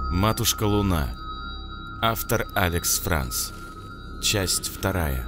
Матушка Луна. Автор Алекс Франц. Часть 2.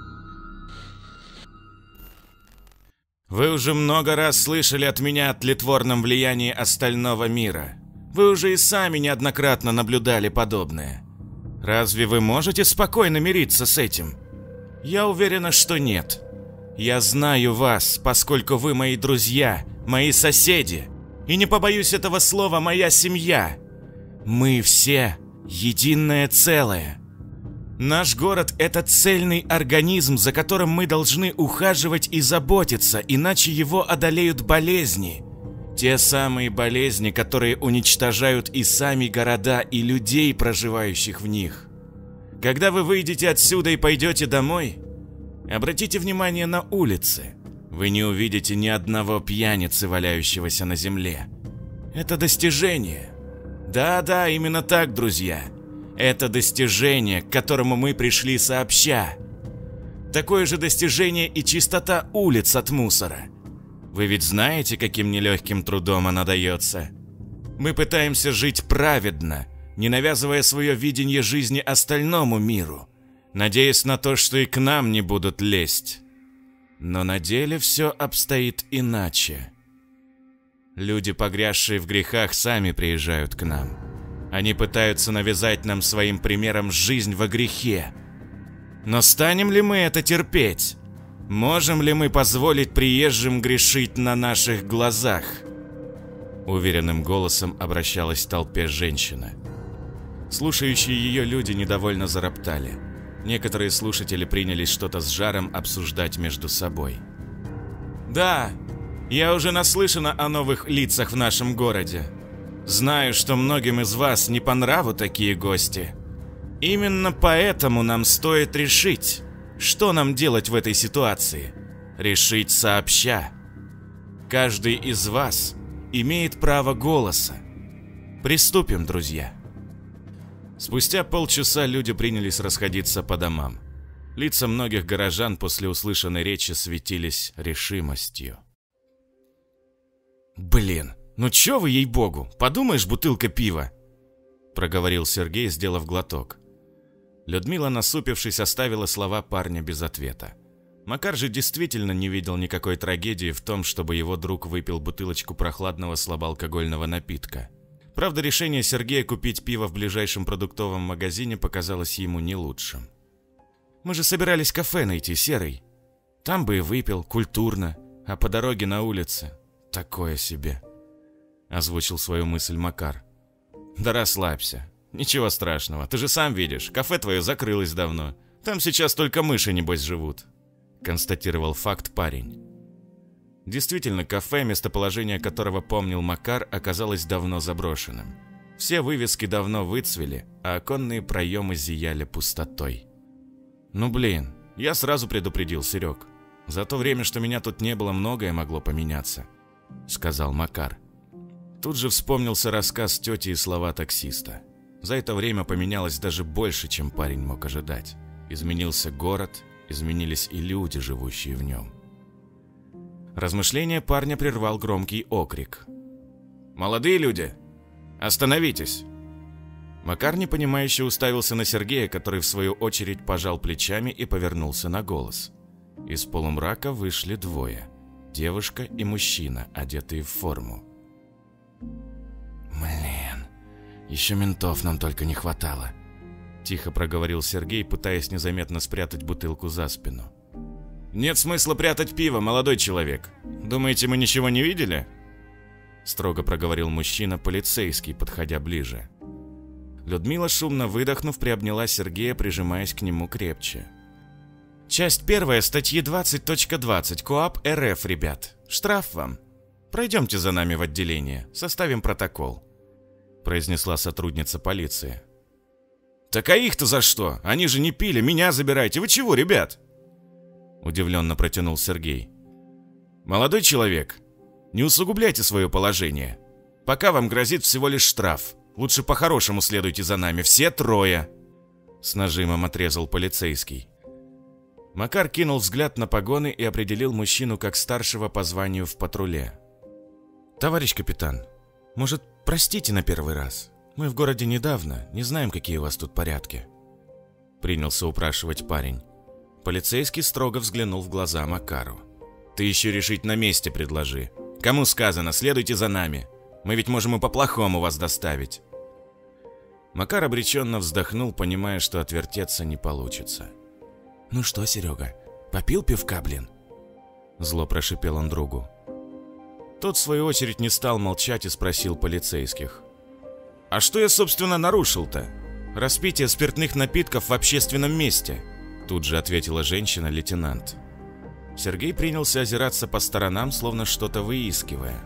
Вы уже много раз слышали от меня о тлетворном влиянии остального мира. Вы уже и сами неоднократно наблюдали подобное. Разве вы можете спокойно мириться с этим? Я уверена, что нет. Я знаю вас, поскольку вы мои друзья, мои соседи. И не побоюсь этого слова, моя семья. Мы все единое целое. Наш город – это цельный организм, за которым мы должны ухаживать и заботиться, иначе его одолеют болезни. Те самые болезни, которые уничтожают и сами города, и людей, проживающих в них. Когда вы выйдете отсюда и пойдете домой, обратите внимание на улицы. Вы не увидите ни одного пьяницы, валяющегося на земле. Это достижение. Да, именно так, друзья. Это достижение, к которому мы пришли сообща. Такое же достижение и чистота улиц от мусора. Вы ведь знаете, каким нелегким трудом она дается. Мы пытаемся жить праведно, не навязывая свое видение жизни остальному миру, надеясь на то, что и к нам не будут лезть. Но на деле все обстоит иначе. Люди, погрязшие в грехах, сами приезжают к нам. Они пытаются навязать нам своим примером жизнь во грехе. Но станем ли мы это терпеть? Можем ли мы позволить приезжим грешить на наших глазах? Уверенным голосом обращалась к толпе женщина. Слушающие ее люди недовольно зароптали. Некоторые слушатели принялись что-то с жаром обсуждать между собой. Да, я уже наслышана о новых лицах в нашем городе. Знаю, что многим из вас не по нраву такие гости. Именно поэтому нам стоит решить, что нам делать в этой ситуации. Решить сообща. Каждый из вас имеет право голоса. Приступим, друзья. Спустя полчаса люди принялись расходиться по домам. Лица многих горожан после услышанной речи светились решимостью. «Блин, ну чё вы, ей-богу, подумаешь, бутылка пива!» проговорил Сергей, сделав глоток. Людмила, насупившись, оставила слова парня без ответа. Макар же действительно не видел никакой трагедии в том, чтобы его друг выпил бутылочку прохладного слабоалкогольного напитка. Правда, решение Сергея купить пиво в ближайшем продуктовом магазине показалось ему не лучшим. «Мы же собирались кафе найти, Серый. Там бы и выпил, культурно, а по дороге на улице такое себе», — озвучил свою мысль Макар. «Да расслабься. Ничего страшного. Ты же сам видишь, кафе твое закрылось давно. Там сейчас только мыши, небось, живут», — констатировал факт парень. Действительно, кафе, местоположение которого помнил Макар, оказалось давно заброшенным. Все вывески давно выцвели, а оконные проемы зияли пустотой. «Ну блин, я сразу предупредил, Серег. За то время, что меня тут не было, многое могло поменяться», — сказал Макар. Тут же вспомнился рассказ тети и слова таксиста. За это время поменялось даже больше, чем парень мог ожидать. Изменился город, изменились и люди, живущие в нем. Размышление парня прервал громкий окрик. «Молодые люди, остановитесь!» Макар непонимающе уставился на Сергея, который в свою очередь пожал плечами и повернулся на голос. Из полумрака вышли двое. Девушка и мужчина, одетые в форму. «Блин, еще ментов нам только не хватало», — тихо проговорил Сергей, пытаясь незаметно спрятать бутылку за спину. «Нет смысла прятать пиво, молодой человек. Думаете, мы ничего не видели?» Строго проговорил мужчина, полицейский, подходя ближе. Людмила, шумно выдохнув, приобняла Сергея, прижимаясь к нему крепче. «Часть 1 статьи 20.20 КоАП РФ, ребят. Штраф вам. Пройдемте за нами в отделение, составим протокол», произнесла сотрудница полиции. «Так а их-то за что? Они же не пили, меня забирайте. Вы чего, ребят?» Удивленно протянул Сергей. «Молодой человек, не усугубляйте свое положение. Пока вам грозит всего лишь штраф. Лучше по-хорошему следуйте за нами, все трое!» С нажимом отрезал полицейский. Макар кинул взгляд на погоны и определил мужчину как старшего по званию в патруле. «Товарищ капитан, может, простите на первый раз? «Мы в городе недавно, не знаем, какие у вас тут порядки», — принялся упрашивать парень. Полицейский строго взглянул в глаза Макару. «Ты еще решить на месте предложи. Кому сказано, следуйте за нами. Мы ведь можем и по-плохому вас доставить». Макар обреченно вздохнул, понимая, что отвертеться не получится. «Ну что, Серега, попил пивка, блин?» Зло прошипел он другу. Тот, в свою очередь, не стал молчать и спросил полицейских. «А что я, собственно, нарушил-то? Распитие спиртных напитков в общественном месте», тут же ответила женщина-лейтенант. Сергей принялся озираться по сторонам, словно что-то выискивая.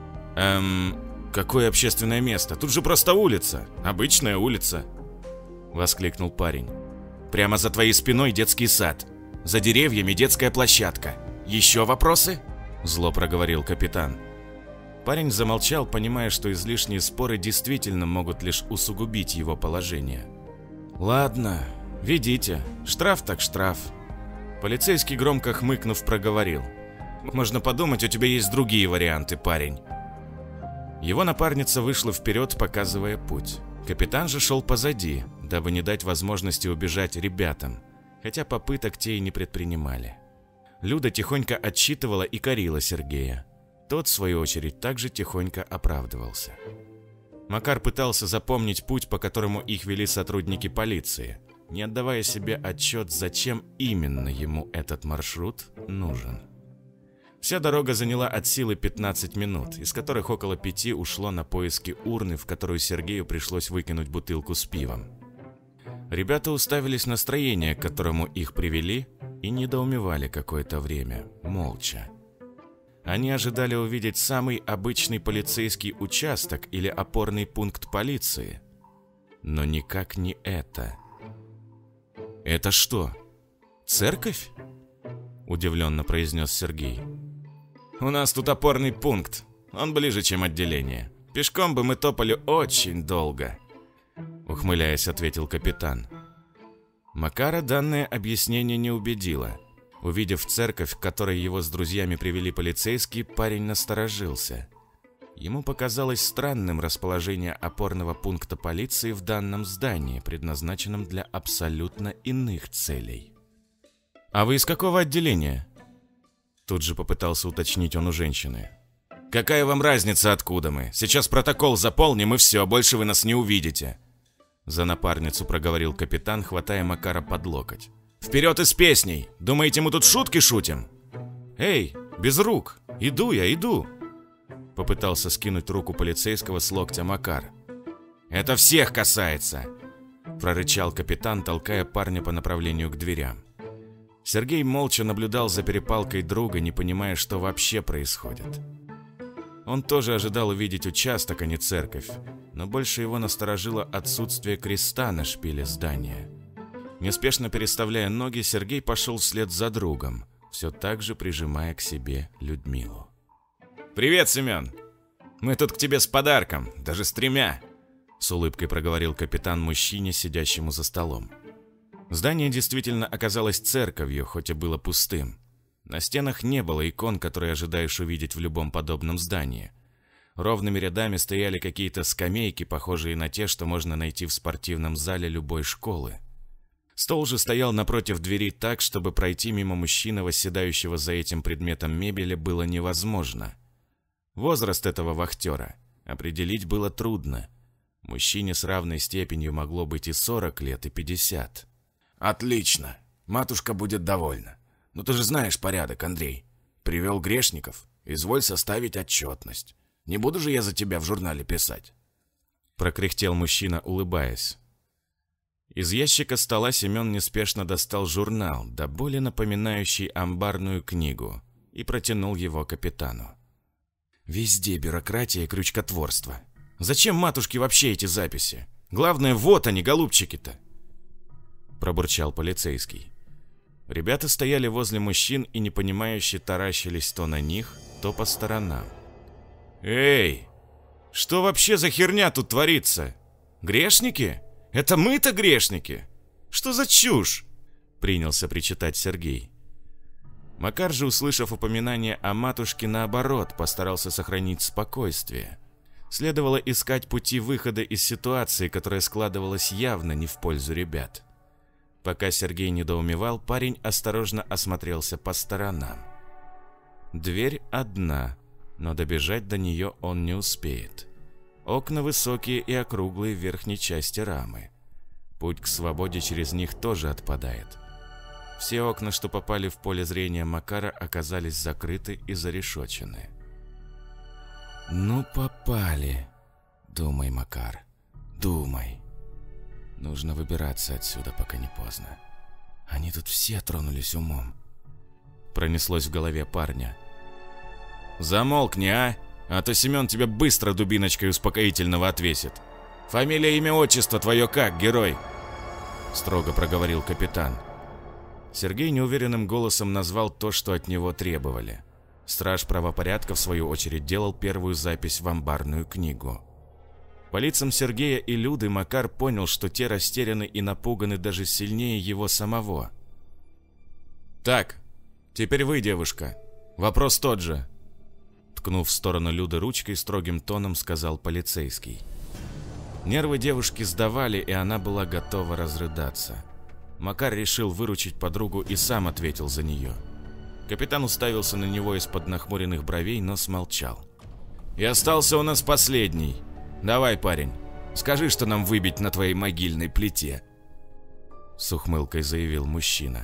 Какое общественное место? Тут же просто улица, обычная улица», воскликнул парень. «Прямо за твоей спиной детский сад, за деревьями детская площадка. Еще вопросы?» Зло проговорил капитан. Парень замолчал, понимая, что излишние споры действительно могут лишь усугубить его положение. «Ладно, ведите. Штраф так штраф». Полицейский, громко хмыкнув, проговорил. «Можно подумать, у тебя есть другие варианты, парень». Его напарница вышла вперед, показывая путь. Капитан же шел позади, дабы не дать возможности убежать ребятам, хотя попыток те и не предпринимали. Люда тихонько отчитывала и корила Сергея. Тот, в свою очередь, также тихонько оправдывался. Макар пытался запомнить путь, по которому их вели сотрудники полиции, не отдавая себе отчет, зачем именно ему этот маршрут нужен. Вся дорога заняла от силы 15 минут, из которых около 5 ушло на поиски урны, в которую Сергею пришлось выкинуть бутылку с пивом. Ребята уставились на строение, к которому их привели, и недоумевали какое-то время, молча. Они ожидали увидеть самый обычный полицейский участок или опорный пункт полиции, но никак не это. «Это что, церковь?» – удивленно произнес Сергей. «У нас тут опорный пункт, он ближе, чем отделение. Пешком бы мы топали очень долго», – ухмыляясь, ответил капитан. Макара данное объяснение не убедило. Увидев церковь, к которой его с друзьями привели полицейские, парень насторожился. Ему показалось странным расположение опорного пункта полиции в данном здании, предназначенном для абсолютно иных целей. «А вы из какого отделения?» Тут же попытался уточнить он у женщины. «Какая вам разница, откуда мы? Сейчас протокол заполним, и все, больше вы нас не увидите!» За напарницу проговорил капитан, хватая Макара под локоть. «Вперед из песней! Думаете, мы тут шутки шутим?» «Эй, без рук! Иду я, иду!» Попытался скинуть руку полицейского с локтя Макар. «Это всех касается!» Прорычал капитан, толкая парня по направлению к дверям. Сергей молча наблюдал за перепалкой друга, не понимая, что вообще происходит. Он тоже ожидал увидеть участок, а не церковь, но больше его насторожило отсутствие креста на шпиле здания. Неспешно переставляя ноги, Сергей пошел вслед за другом, все так же прижимая к себе Людмилу. «Привет, Семен! Мы тут к тебе с подарком, даже с 3!» С улыбкой проговорил капитан мужчине, сидящему за столом. Здание действительно оказалось церковью, хоть и было пустым. На стенах не было икон, которые ожидаешь увидеть в любом подобном здании. Ровными рядами стояли какие-то скамейки, похожие на те, что можно найти в спортивном зале любой школы. Стол же стоял напротив двери так, чтобы пройти мимо мужчины, восседающего за этим предметом мебели, было невозможно. Возраст этого вахтера определить было трудно. Мужчине с равной степенью могло быть и 40 лет, и 50. «Отлично. Матушка будет довольна. Ну ты же знаешь порядок, Андрей. Привел грешников, изволь составить отчетность. Не буду же я за тебя в журнале писать», — прокряхтел мужчина, улыбаясь. Из ящика стола Семен неспешно достал журнал, до боли напоминающий амбарную книгу, и протянул его капитану. «Везде бюрократия и крючкотворство. Зачем матушке вообще эти записи? Главное, вот они, голубчики-то!» Пробурчал полицейский. Ребята стояли возле мужчин и непонимающе таращились то на них, то по сторонам. «Эй, что вообще за херня тут творится? Грешники? Это мы-то грешники? Что за чушь?» Принялся причитать Сергей. Макар же, услышав упоминание о матушке, наоборот, постарался сохранить спокойствие. Следовало искать пути выхода из ситуации, которая складывалась явно не в пользу ребят. Пока Сергей недоумевал, парень осторожно осмотрелся по сторонам. Дверь одна, но добежать до нее он не успеет. Окна высокие и округлые в верхней части рамы. Путь к свободе через них тоже отпадает. Все окна, что попали в поле зрения Макара, оказались закрыты и зарешочены. «Ну, попали. Думай, Макар, думай. Нужно выбираться отсюда, пока не поздно. Они тут все тронулись умом». Пронеслось в голове парня. «Замолкни, а? А то Семен тебе быстро дубиночкой успокоительного отвесит. Фамилия, имя, отчество твое как, герой?» Строго проговорил капитан. Сергей неуверенным голосом назвал то, что от него требовали. Страж правопорядка, в свою очередь, делал первую запись в амбарную книгу. По лицам Сергея и Люды Макар понял, что те растеряны и напуганы даже сильнее его самого. «Так, теперь вы, девушка. Вопрос тот же», — ткнув в сторону Люды ручкой, строгим тоном сказал полицейский. Нервы девушки сдавали, и она была готова разрыдаться. Макар решил выручить подругу и сам ответил за нее. Капитан уставился на него из-под нахмуренных бровей, но смолчал. «И остался у нас последний. Давай, парень, скажи, что нам выбить на твоей могильной плите», — с ухмылкой заявил мужчина.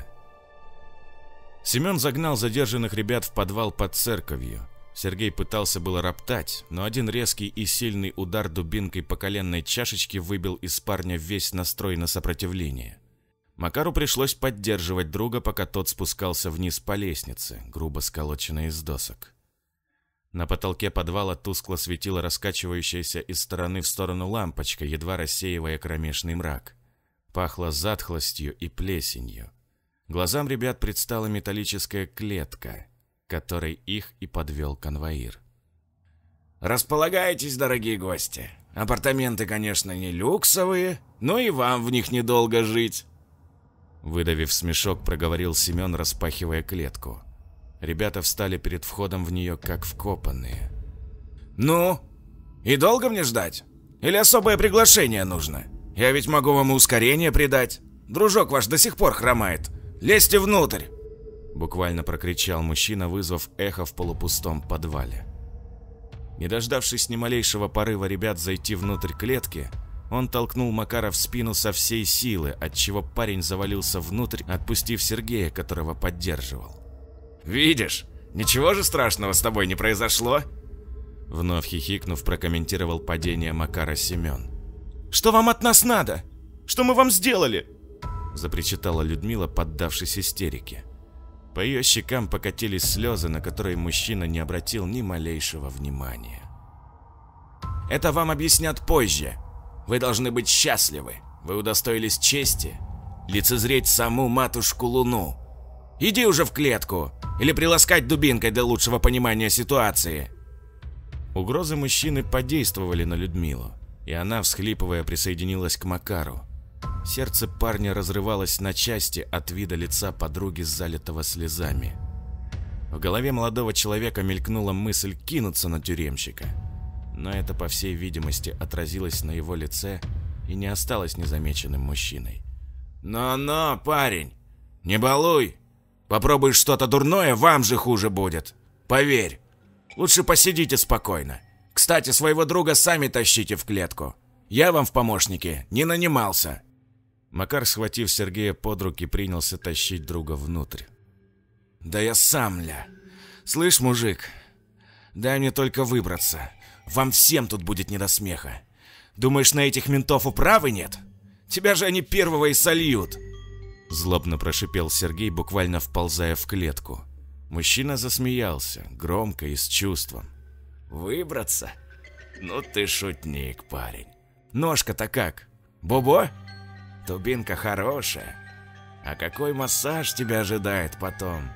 Семен загнал задержанных ребят в подвал под церковью. Сергей пытался было роптать, но один резкий и сильный удар дубинкой по коленной чашечке выбил из парня весь настрой на сопротивление. Макару пришлось поддерживать друга, пока тот спускался вниз по лестнице, грубо сколоченной из досок. На потолке подвала тускло светила раскачивающаяся из стороны в сторону лампочка, едва рассеивая кромешный мрак. Пахло затхлостью и плесенью. Глазам ребят предстала металлическая клетка, к которой их и подвел конвоир. «Располагайтесь, дорогие гости. Апартаменты, конечно, не люксовые, но и вам в них недолго жить». Выдавив смешок, проговорил Семен, распахивая клетку. Ребята встали перед входом в нее, как вкопанные. «Ну, и долго мне ждать? Или особое приглашение нужно? Я ведь могу вам и ускорение придать. Дружок ваш до сих пор хромает. Лезьте внутрь!» Буквально прокричал мужчина, вызвав эхо в полупустом подвале. Не дождавшись ни малейшего порыва ребят зайти внутрь клетки, он толкнул Макара в спину со всей силы, отчего парень завалился внутрь, отпустив Сергея, которого поддерживал. «Видишь, ничего же страшного с тобой не произошло?» Вновь хихикнув, прокомментировал падение Макара Семен. «Что вам от нас надо? Что мы вам сделали?» Запричитала Людмила, поддавшись истерике. По ее щекам покатились слезы, на которые мужчина не обратил ни малейшего внимания. «Это вам объяснят позже. Вы должны быть счастливы. Вы удостоились чести лицезреть саму матушку Луну. Иди уже в клетку, или приласкать дубинкой для лучшего понимания ситуации». Угрозы мужчины подействовали на Людмилу, и она, всхлипывая, присоединилась к Макару. Сердце парня разрывалось на части от вида лица подруги, залитого слезами. В голове молодого человека мелькнула мысль кинуться на тюремщика, но это, по всей видимости, отразилось на его лице и не осталось незамеченным мужчиной. «Но-но, парень, не балуй! Попробуешь что-то дурное, вам же хуже будет. Поверь. Лучше посидите спокойно. Кстати, своего друга сами тащите в клетку. Я вам в помощники не нанимался». Макар, схватив Сергея под руки, принялся тащить друга внутрь. «Да я сам, ля. Слышь, мужик, дай мне только выбраться. Вам всем тут будет не до смеха. Думаешь, на этих ментов управы нет? Тебя же они первого и сольют». Злобно прошипел Сергей, буквально вползая в клетку. Мужчина засмеялся, громко и с чувством. «Выбраться? Ну ты шутник, парень. Ножка-то как? Бобо? Дубинка хорошая. А какой массаж тебя ожидает потом?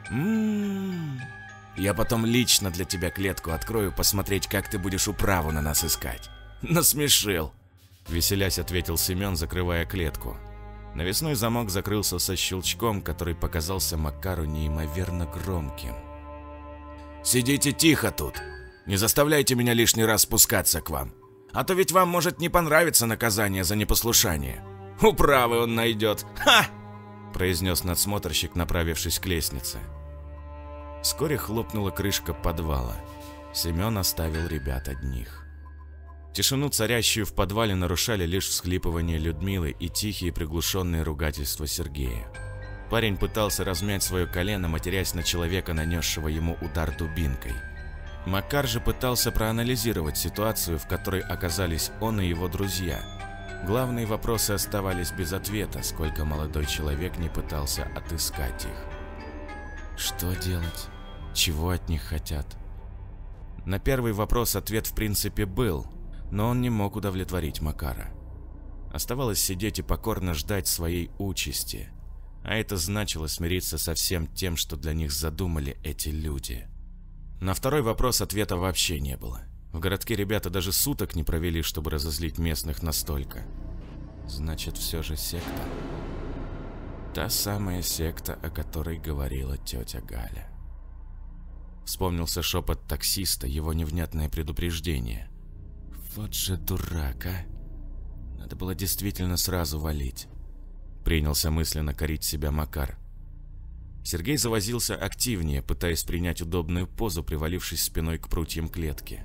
Я потом лично для тебя клетку открою, посмотреть, как ты будешь управу на нас искать. Насмешил!» Веселясь, ответил Семен, закрывая клетку. Навесной замок закрылся со щелчком, который показался Макару неимоверно громким. «Сидите тихо тут. Не заставляйте меня лишний раз спускаться к вам. А то ведь вам может не понравиться наказание за непослушание. Управы он найдет. Ха!» произнес надсмотрщик, направившись к лестнице. Вскоре хлопнула крышка подвала. Семен оставил ребят одних. Тишину, царящую в подвале, нарушали лишь всхлипывания Людмилы и тихие приглушенные ругательства Сергея. Парень пытался размять свое колено, матерясь на человека, нанесшего ему удар дубинкой. Макар же пытался проанализировать ситуацию, в которой оказались он и его друзья. Главные вопросы оставались без ответа, сколько молодой человек не пытался отыскать их. Что делать? Чего от них хотят? На первый вопрос ответ в принципе был, но он не мог удовлетворить Макара. Оставалось сидеть и покорно ждать своей участи, а это значило смириться со всем тем, что для них задумали эти люди. На второй вопрос ответа вообще не было. В городке ребята даже суток не провели, чтобы разозлить местных настолько. Значит, все же секта. Та самая секта, о которой говорила тетя Галя. Вспомнился шепот таксиста, его невнятное предупреждение. Вот же дурак, а! Надо было действительно сразу валить. Принялся мысленно корить себя Макар. Сергей завозился активнее, пытаясь принять удобную позу, привалившись спиной к прутьям клетки.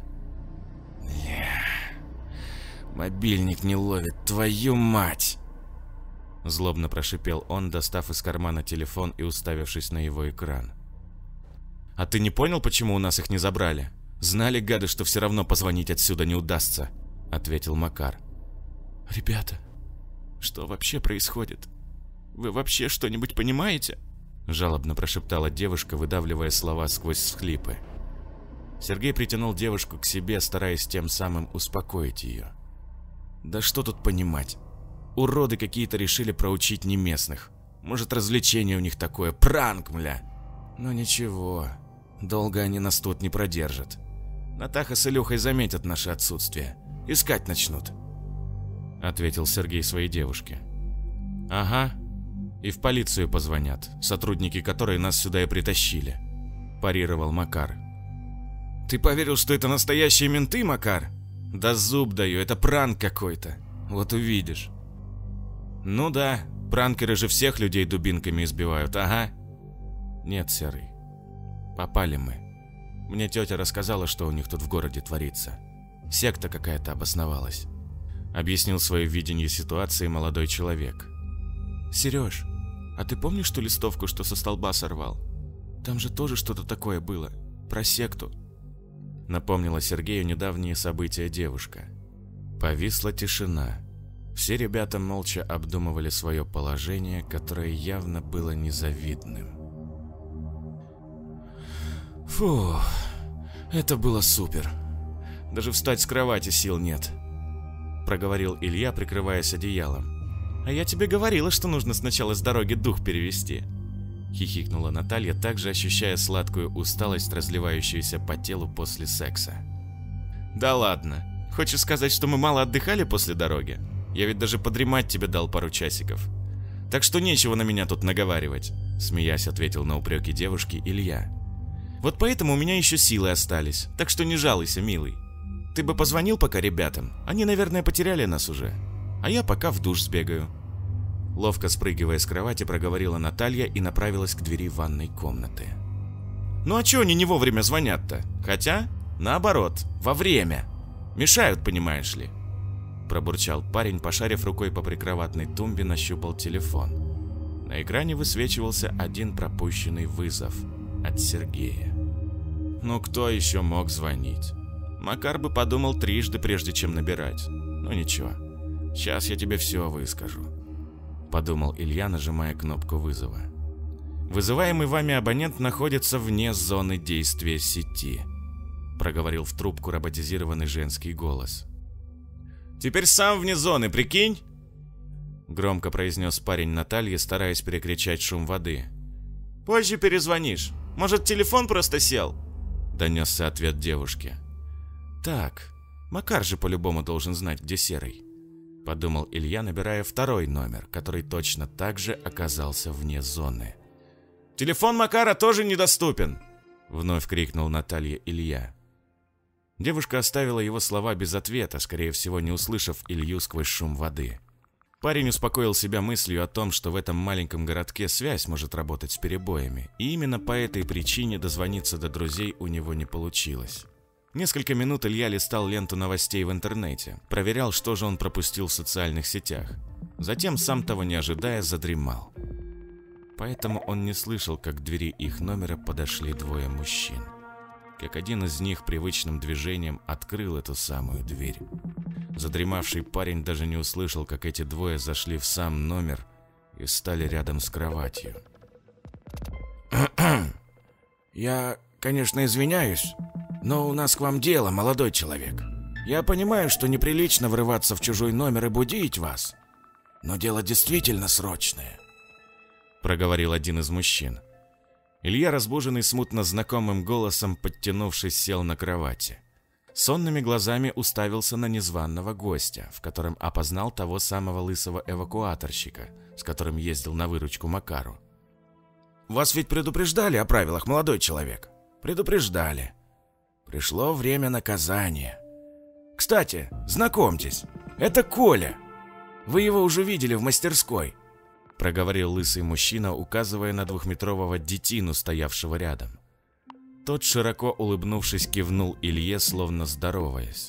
Мобильник не ловит, твою мать! Злобно прошипел он, достав из кармана телефон и уставившись на его экран. «А ты не понял, почему у нас их не забрали? Знали, гады, что все равно позвонить отсюда не удастся», — ответил Макар. «Ребята, что вообще происходит? Вы вообще что-нибудь понимаете?» — жалобно прошептала девушка, выдавливая слова сквозь всхлипы. Сергей притянул девушку к себе, стараясь тем самым успокоить ее. «Да что тут понимать? Уроды какие-то решили проучить неместных. Может, развлечение у них такое, пранк, мля. Но ничего, долго они нас тут не продержат. Натаха с Илюхой заметят наше отсутствие. Искать начнут», — ответил Сергей своей девушке. «Ага, и в полицию позвонят, сотрудники которой нас сюда и притащили», — парировал Макар. «Ты поверил, что это настоящие менты, Макар? Да зуб даю, это пранк какой-то. Вот увидишь». «Ну да, пранкеры же всех людей дубинками избивают, ага». «Нет, Серый, попали мы. Мне тетя рассказала, что у них тут в городе творится. Секта какая-то обосновалась», — объяснил свое видение ситуации молодой человек. «Сереж, а ты помнишь ту листовку, что со столба сорвал? Там же тоже что-то такое было, про секту», — напомнила Сергею недавние события девушка. Повисла тишина. Все ребята молча обдумывали свое положение, которое явно было незавидным. «Фу, это было супер. Даже встать с кровати сил нет», — проговорил Илья, прикрываясь одеялом. «А я тебе говорила, что нужно сначала с дороги дух перевести», — хихикнула Наталья, также ощущая сладкую усталость, разливающуюся по телу после секса. «Да ладно. Хочешь сказать, что мы мало отдыхали после дороги? Я ведь даже подремать тебе дал пару часиков. Так что нечего на меня тут наговаривать», — смеясь ответил на упреки девушки Илья. «Вот поэтому у меня еще силы остались, так что не жалуйся, милый. Ты бы позвонил пока ребятам, они, наверное, потеряли нас уже. А я пока в душ сбегаю». Ловко спрыгивая с кровати, проговорила Наталья и направилась к двери ванной комнаты. «Ну а чё они не вовремя звонят-то? Хотя, наоборот, во время. Мешают, понимаешь ли», — пробурчал парень, пошарив рукой по прикроватной тумбе, нащупал телефон. На экране высвечивался один пропущенный вызов от Сергея. Ну кто еще мог звонить? Макар бы подумал трижды, прежде чем набирать. Ну ничего, сейчас я тебе все выскажу, подумал Илья, нажимая кнопку вызова. «Вызываемый вами абонент находится вне зоны действия сети», — проговорил в трубку роботизированный женский голос. «Теперь сам вне зоны, прикинь?» — громко произнес парень Натальи, стараясь перекричать шум воды. «Позже перезвонишь. Может, телефон просто сел?» — донесся ответ девушки. «Так, Макар же по-любому должен знать, где Серый», — подумал Илья, набирая второй номер, который точно так же оказался вне зоны. «Телефон Макара тоже недоступен!» — вновь крикнул Наталья Илья. Девушка оставила его слова без ответа, скорее всего, не услышав Илью сквозь шум воды. Парень успокоил себя мыслью о том, что в этом маленьком городке связь может работать с перебоями, и именно по этой причине дозвониться до друзей у него не получилось. Несколько минут Илья листал ленту новостей в интернете, проверял, что же он пропустил в социальных сетях. Затем, сам того не ожидая, задремал. Поэтому он не слышал, как к двери их номера подошли двое мужчин. Как один из них привычным движением открыл эту самую дверь. Задремавший парень даже не услышал, как эти двое зашли в сам номер и стали рядом с кроватью. «Я, конечно, извиняюсь, но у нас к вам дело, молодой человек. Я понимаю, что неприлично врываться в чужой номер и будить вас, но дело действительно срочное», — проговорил один из мужчин. Илья, разбуженный смутно знакомым голосом, подтянувшись, сел на кровати. Сонными глазами уставился на незваного гостя, в котором опознал того самого лысого эвакуаторщика, с которым ездил на выручку Макару. «Вас ведь предупреждали о правилах, молодой человек?» «Предупреждали. Пришло время наказания. Кстати, знакомьтесь, это Коля. Вы его уже видели в мастерской», — проговорил лысый мужчина, указывая на двухметрового детину, стоявшего рядом. Тот, широко улыбнувшись, кивнул Илье, словно здороваясь.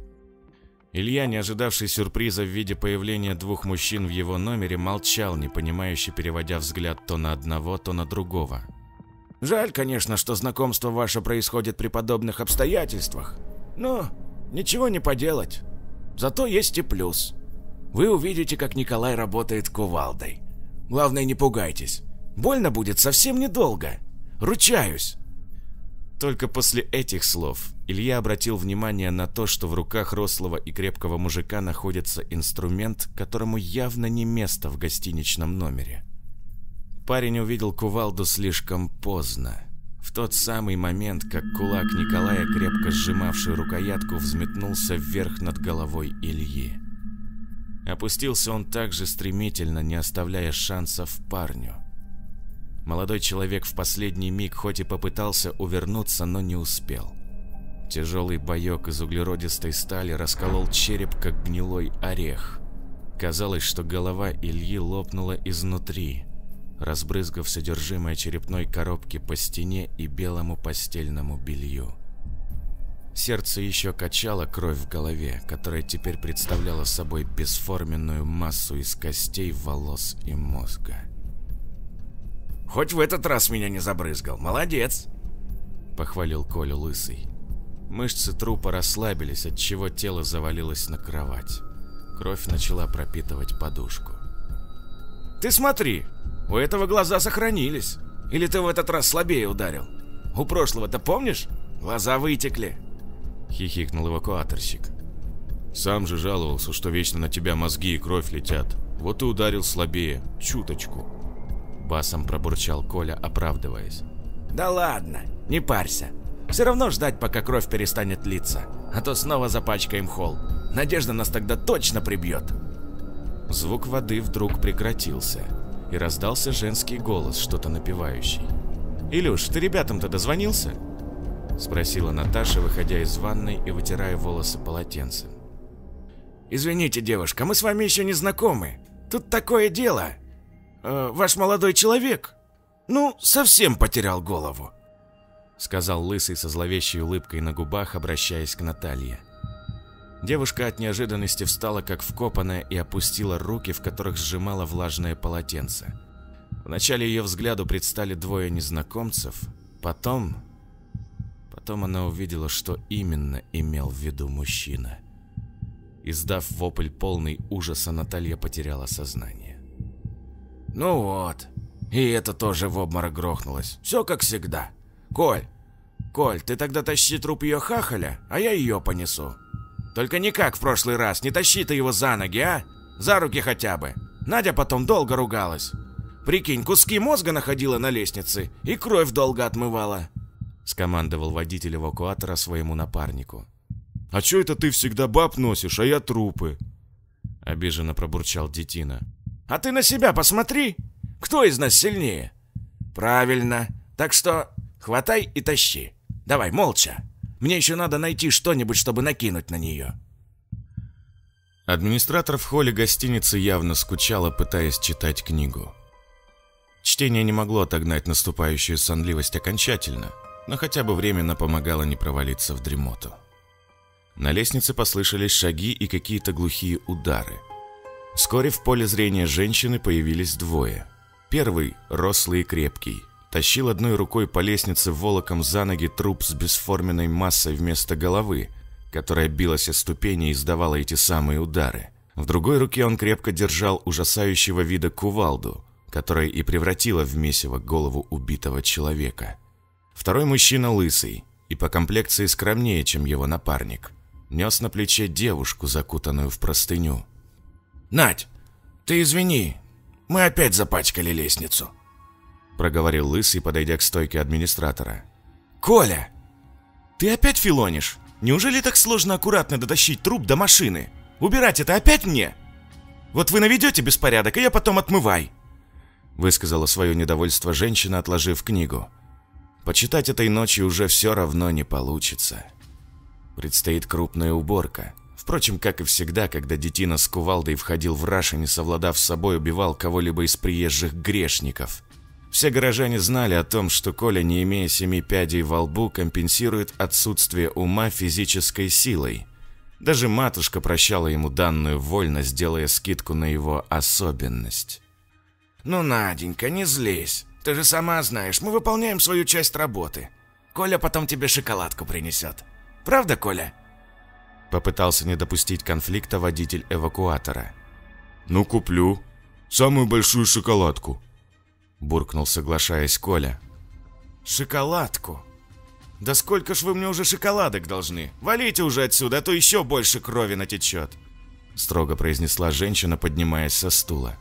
Илья, не ожидавший сюрприза в виде появления двух мужчин в его номере, молчал, непонимающе переводя взгляд то на одного, то на другого. «Жаль, конечно, что знакомство ваше происходит при подобных обстоятельствах, но ничего не поделать. Зато есть и плюс. Вы увидите, как Николай работает кувалдой. Главное, не пугайтесь. Больно будет совсем недолго. Ручаюсь». Только после этих слов Илья обратил внимание на то, что в руках рослого и крепкого мужика находится инструмент, которому явно не место в гостиничном номере. Парень увидел кувалду слишком поздно. В тот самый момент, как кулак Николая, крепко сжимавший рукоятку, взметнулся вверх над головой Ильи. Опустился он так же стремительно, не оставляя шансов парню. Молодой человек в последний миг хоть и попытался увернуться, но не успел. Тяжелый боек из углеродистой стали расколол череп, как гнилой орех. Казалось, что голова Ильи лопнула изнутри, разбрызгав содержимое черепной коробки по стене и белому постельному белью. Сердце еще качало кровь в голове, которая теперь представляла собой бесформенную массу из костей, волос и мозга. «Хоть в этот раз меня не забрызгал. Молодец!» — похвалил Колю лысый. Мышцы трупа расслабились, отчего тело завалилось на кровать. Кровь начала пропитывать подушку. «Ты смотри, у этого глаза сохранились. Или ты в этот раз слабее ударил? У прошлого-то помнишь? Глаза вытекли!» — хихикнул эвакуаторщик. «Сам же жаловался, что вечно на тебя мозги и кровь летят. Вот и ударил слабее, чуточку». Басом пробурчал Коля, оправдываясь. «Да ладно, не парься. Все равно ждать, пока кровь перестанет литься. А то снова запачкаем холл. Надежда нас тогда точно прибьет». Звук воды вдруг прекратился, и раздался женский голос, что-то напевающий. «Илюш, ты ребятам-то дозвонился?» — спросила Наташа, выходя из ванной и вытирая волосы полотенцем. «Извините, девушка, мы с вами еще не знакомы. Тут такое дело. Ваш молодой человек, совсем потерял голову», — сказал лысый со зловещей улыбкой на губах, обращаясь к Наталье. Девушка от неожиданности встала как вкопанная и опустила руки, в которых сжимала влажное полотенце. Вначале ее взгляду предстали двое незнакомцев, потом она увидела, что именно имел в виду мужчина. Издав вопль полный ужаса, Наталья потеряла сознание. «Ну вот, и это тоже в обморок грохнулось. Все как всегда. Коль, ты тогда тащи труп ее хахаля, а я ее понесу. Только не как в прошлый раз, не тащи ты его за ноги, а? За руки хотя бы. Надя потом долго ругалась. Прикинь, куски мозга находила на лестнице и кровь долго отмывала», — скомандовал водитель эвакуатора своему напарнику. «А чё это ты всегда баб носишь, а я трупы?» — обиженно пробурчал детина. «А ты на себя посмотри! Кто из нас сильнее?» «Правильно. Так что хватай и тащи. Давай, молча. Мне еще надо найти что-нибудь, чтобы накинуть на нее». Администратор в холле гостиницы явно скучала, пытаясь читать книгу. Чтение не могло отогнать наступающую сонливость окончательно, но хотя бы временно помогало не провалиться в дремоту. На лестнице послышались шаги и какие-то глухие удары. Вскоре в поле зрения женщины появились двое. Первый, рослый и крепкий, тащил одной рукой по лестнице волоком за ноги труп с бесформенной массой вместо головы, которая билась о ступени и издавала эти самые удары. В другой руке он крепко держал ужасающего вида кувалду, которая и превратила в месиво голову убитого человека. Второй мужчина лысый и по комплекции скромнее, чем его напарник, нес на плече девушку, закутанную в простыню. «Надь, ты извини, мы опять запачкали лестницу», — проговорил лысый, подойдя к стойке администратора. «Коля, ты опять филонишь? Неужели так сложно аккуратно дотащить труп до машины? Убирать это опять мне? Вот вы наведете беспорядок, а я потом отмывай», — высказала свое недовольство женщина, отложив книгу. Почитать этой ночью уже все равно не получится. Предстоит крупная уборка. Впрочем, как и всегда, когда детина с кувалдой входил в раж и, не совладав с собой, убивал кого-либо из приезжих грешников. Все горожане знали о том, что Коля, не имея 7 пядей во лбу, компенсирует отсутствие ума физической силой. Даже матушка прощала ему данную вольность, делая скидку на его особенность. «Ну, Наденька, не злись. Ты же сама знаешь, мы выполняем свою часть работы. Коля потом тебе шоколадку принесет. Правда, Коля?» Попытался не допустить конфликта водитель эвакуатора. «Ну, куплю. Самую большую шоколадку», — буркнул, соглашаясь, Коля. «Шоколадку? Да сколько ж вы мне уже шоколадок должны? Валите уже отсюда, а то еще больше крови натечет», — строго произнесла женщина, поднимаясь со стула.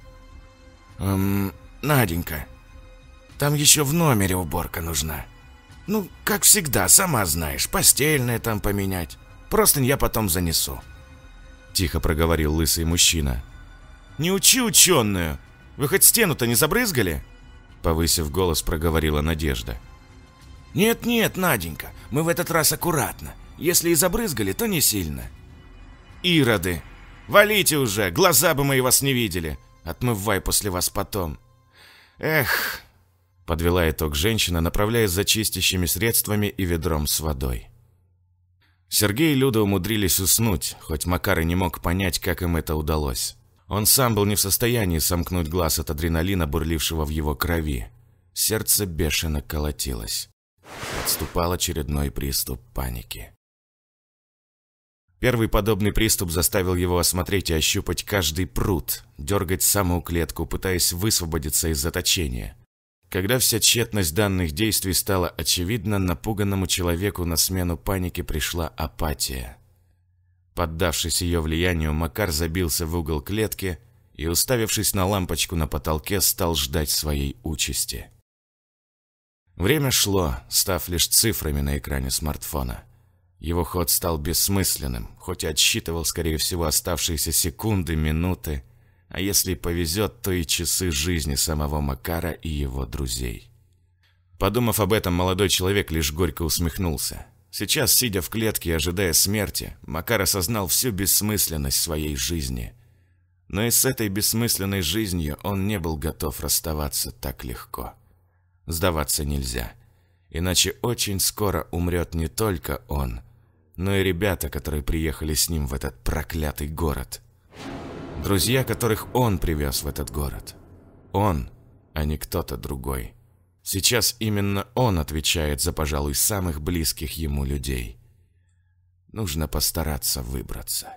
Наденька, там еще в номере уборка нужна. Ну, как всегда, сама знаешь, постельное там поменять. Простынь я потом занесу», — тихо проговорил лысый мужчина. «Не учи ученую! Вы хоть стену-то не забрызгали?» — повысив голос, проговорила Надежда. «Нет-нет, Наденька, мы в этот раз аккуратно. Если и забрызгали, то не сильно». «Ироды! Валите уже, глаза бы мои вас не видели! Отмывай после вас потом!» «Эх!» — подвела итог женщина, направляясь за чистящими средствами и ведром с водой. Сергей и Люда умудрились уснуть, хоть Макар и не мог понять, как им это удалось. Он сам был не в состоянии сомкнуть глаз от адреналина, бурлившего в его крови. Сердце бешено колотилось. Подступал очередной приступ паники. Первый подобный приступ заставил его осмотреть и ощупать каждый прут, дергать саму клетку, пытаясь высвободиться из заточения. Когда вся тщетность данных действий стала очевидна, напуганному человеку на смену панике пришла апатия. Поддавшись ее влиянию, Макар забился в угол клетки и, уставившись на лампочку на потолке, стал ждать своей участи. Время шло, став лишь цифрами на экране смартфона. Его ход стал бессмысленным, хоть и отсчитывал, скорее всего, оставшиеся секунды, минуты, а если повезет, то и часы жизни самого Макара и его друзей. Подумав об этом, молодой человек лишь горько усмехнулся. Сейчас, сидя в клетке и ожидая смерти, Макар осознал всю бессмысленность своей жизни. Но и с этой бессмысленной жизнью он не был готов расставаться так легко. Сдаваться нельзя, иначе очень скоро умрет не только он, но и ребята, которые приехали с ним в этот проклятый город. Друзья, которых он привез в этот город. Он, а не кто-то другой. Сейчас именно он отвечает за, пожалуй, самых близких ему людей. Нужно постараться выбраться.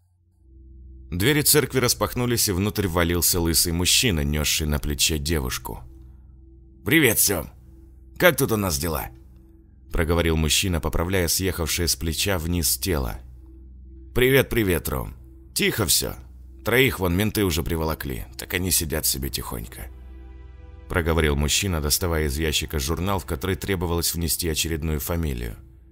Двери церкви распахнулись, и внутрь ввалился лысый мужчина, несший на плече девушку. «Привет, Сем! Как тут у нас дела?» — проговорил мужчина, поправляя съехавшее с плеча вниз тело. «Привет, Ром. Тихо все. Троих вон менты уже приволокли, так они сидят себе тихонько», — проговорил мужчина, доставая из ящика журнал, в который требовалось внести очередную фамилию.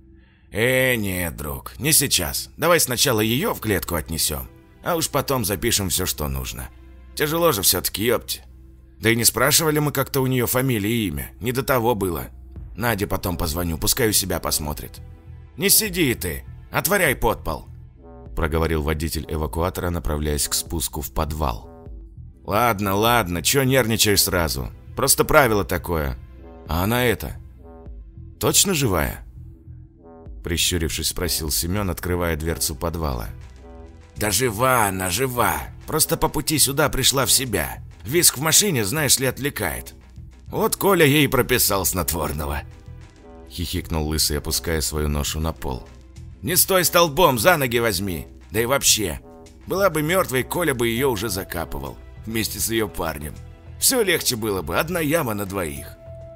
Нет, друг, не сейчас. Давай сначала ее в клетку отнесем, а уж потом запишем все, что нужно. Тяжело же все-таки, ёпти. Да и не спрашивали мы как-то у нее фамилия и имя, не до того было. Наде потом позвоню, пускай у себя посмотрит». Не сиди ты, отворяй подпол!» Проговорил водитель эвакуатора, направляясь к спуску в подвал. «Ладно, ладно, чё нервничаешь сразу? Просто правило такое. А она это... точно живая?» Прищурившись, спросил Семен, открывая дверцу подвала. «Да жива она, жива. Просто по пути сюда пришла в себя. Визг в машине, знаешь ли, отвлекает. Вот Коля ей прописал снотворного». Хихикнул Лысый, опуская свою ношу на пол. «Не стой столбом, за ноги возьми. Да и вообще, была бы мертвой, Коля бы ее уже закапывал. Вместе с ее парнем. Все легче было бы, одна яма на двоих».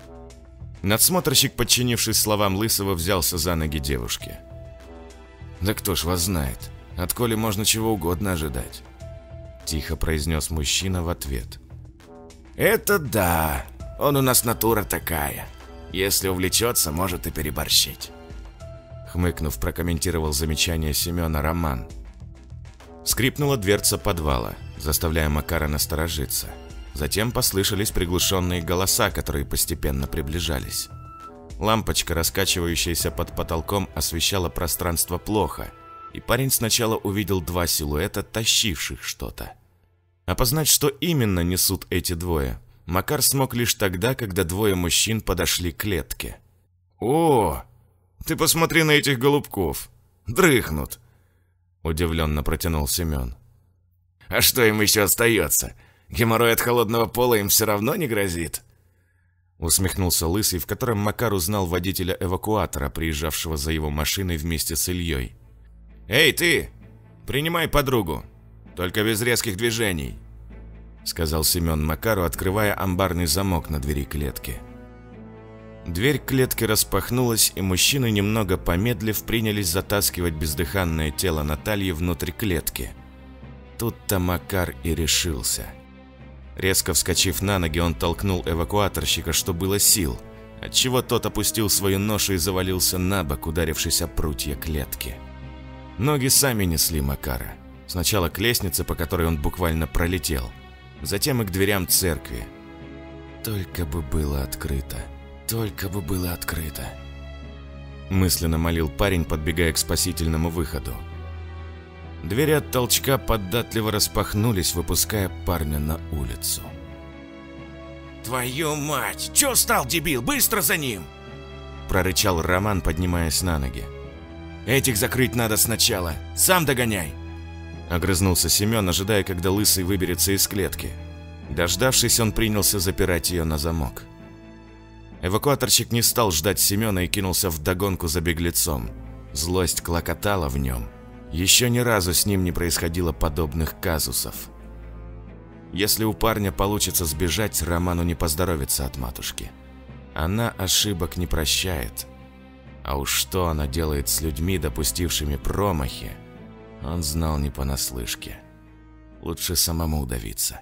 Надсмотрщик, подчинившись словам Лысого, взялся за ноги девушки. «Да кто ж вас знает, от Коли можно чего угодно ожидать», — тихо произнес мужчина в ответ. «Это да, он у нас натура такая. Если увлечется, может и переборщить», — хмыкнув, прокомментировал замечание Семена Роман. Скрипнула дверца подвала, заставляя Макара насторожиться. Затем послышались приглушенные голоса, которые постепенно приближались. Лампочка, раскачивающаяся под потолком, освещала пространство плохо, и парень сначала увидел два силуэта, тащивших что-то. Опознать, что именно несут эти двое, Макар смог лишь тогда, когда двое мужчин подошли к клетке. «О, ты посмотри на этих голубков! Дрыхнут!» — удивленно протянул Семен. «А что им еще остается? Геморрой от холодного пола им все равно не грозит?» Усмехнулся Лысый, в котором Макар узнал водителя эвакуатора, приезжавшего за его машиной вместе с Ильей. «Эй, ты! Принимай подругу, только без резких движений», — сказал Семен Макару, открывая амбарный замок на двери клетки. Дверь клетки распахнулась, и мужчины, немного помедлив, принялись затаскивать бездыханное тело Натальи внутрь клетки. Тут-то Макар и решился. Резко вскочив на ноги, он толкнул эвакуаторщика, что было сил, отчего тот опустил свою ношу и завалился на бок, ударившись о прутья клетки. Ноги сами несли Макара. Сначала к лестнице, по которой он буквально пролетел, затем и к дверям церкви. Только бы было открыто, только бы было открыто. Мысленно молил парень, подбегая к спасительному выходу. Двери от толчка податливо распахнулись, выпуская парня на улицу. «Твою мать! Чё встал, дебил? Быстро за ним!» Прорычал Роман, поднимаясь на ноги. «Этих закрыть надо сначала. Сам догоняй!» Огрызнулся Семен, ожидая, когда Лысый выберется из клетки. Дождавшись, он принялся запирать ее на замок. Эвакуаторщик не стал ждать Семена и кинулся вдогонку за беглецом. Злость клокотала в нем. Еще ни разу с ним не происходило подобных казусов. Если у парня получится сбежать, Роману не поздоровится от матушки. Она ошибок не прощает. А уж что она делает с людьми, допустившими промахи, он знал не понаслышке. Лучше самому удавиться.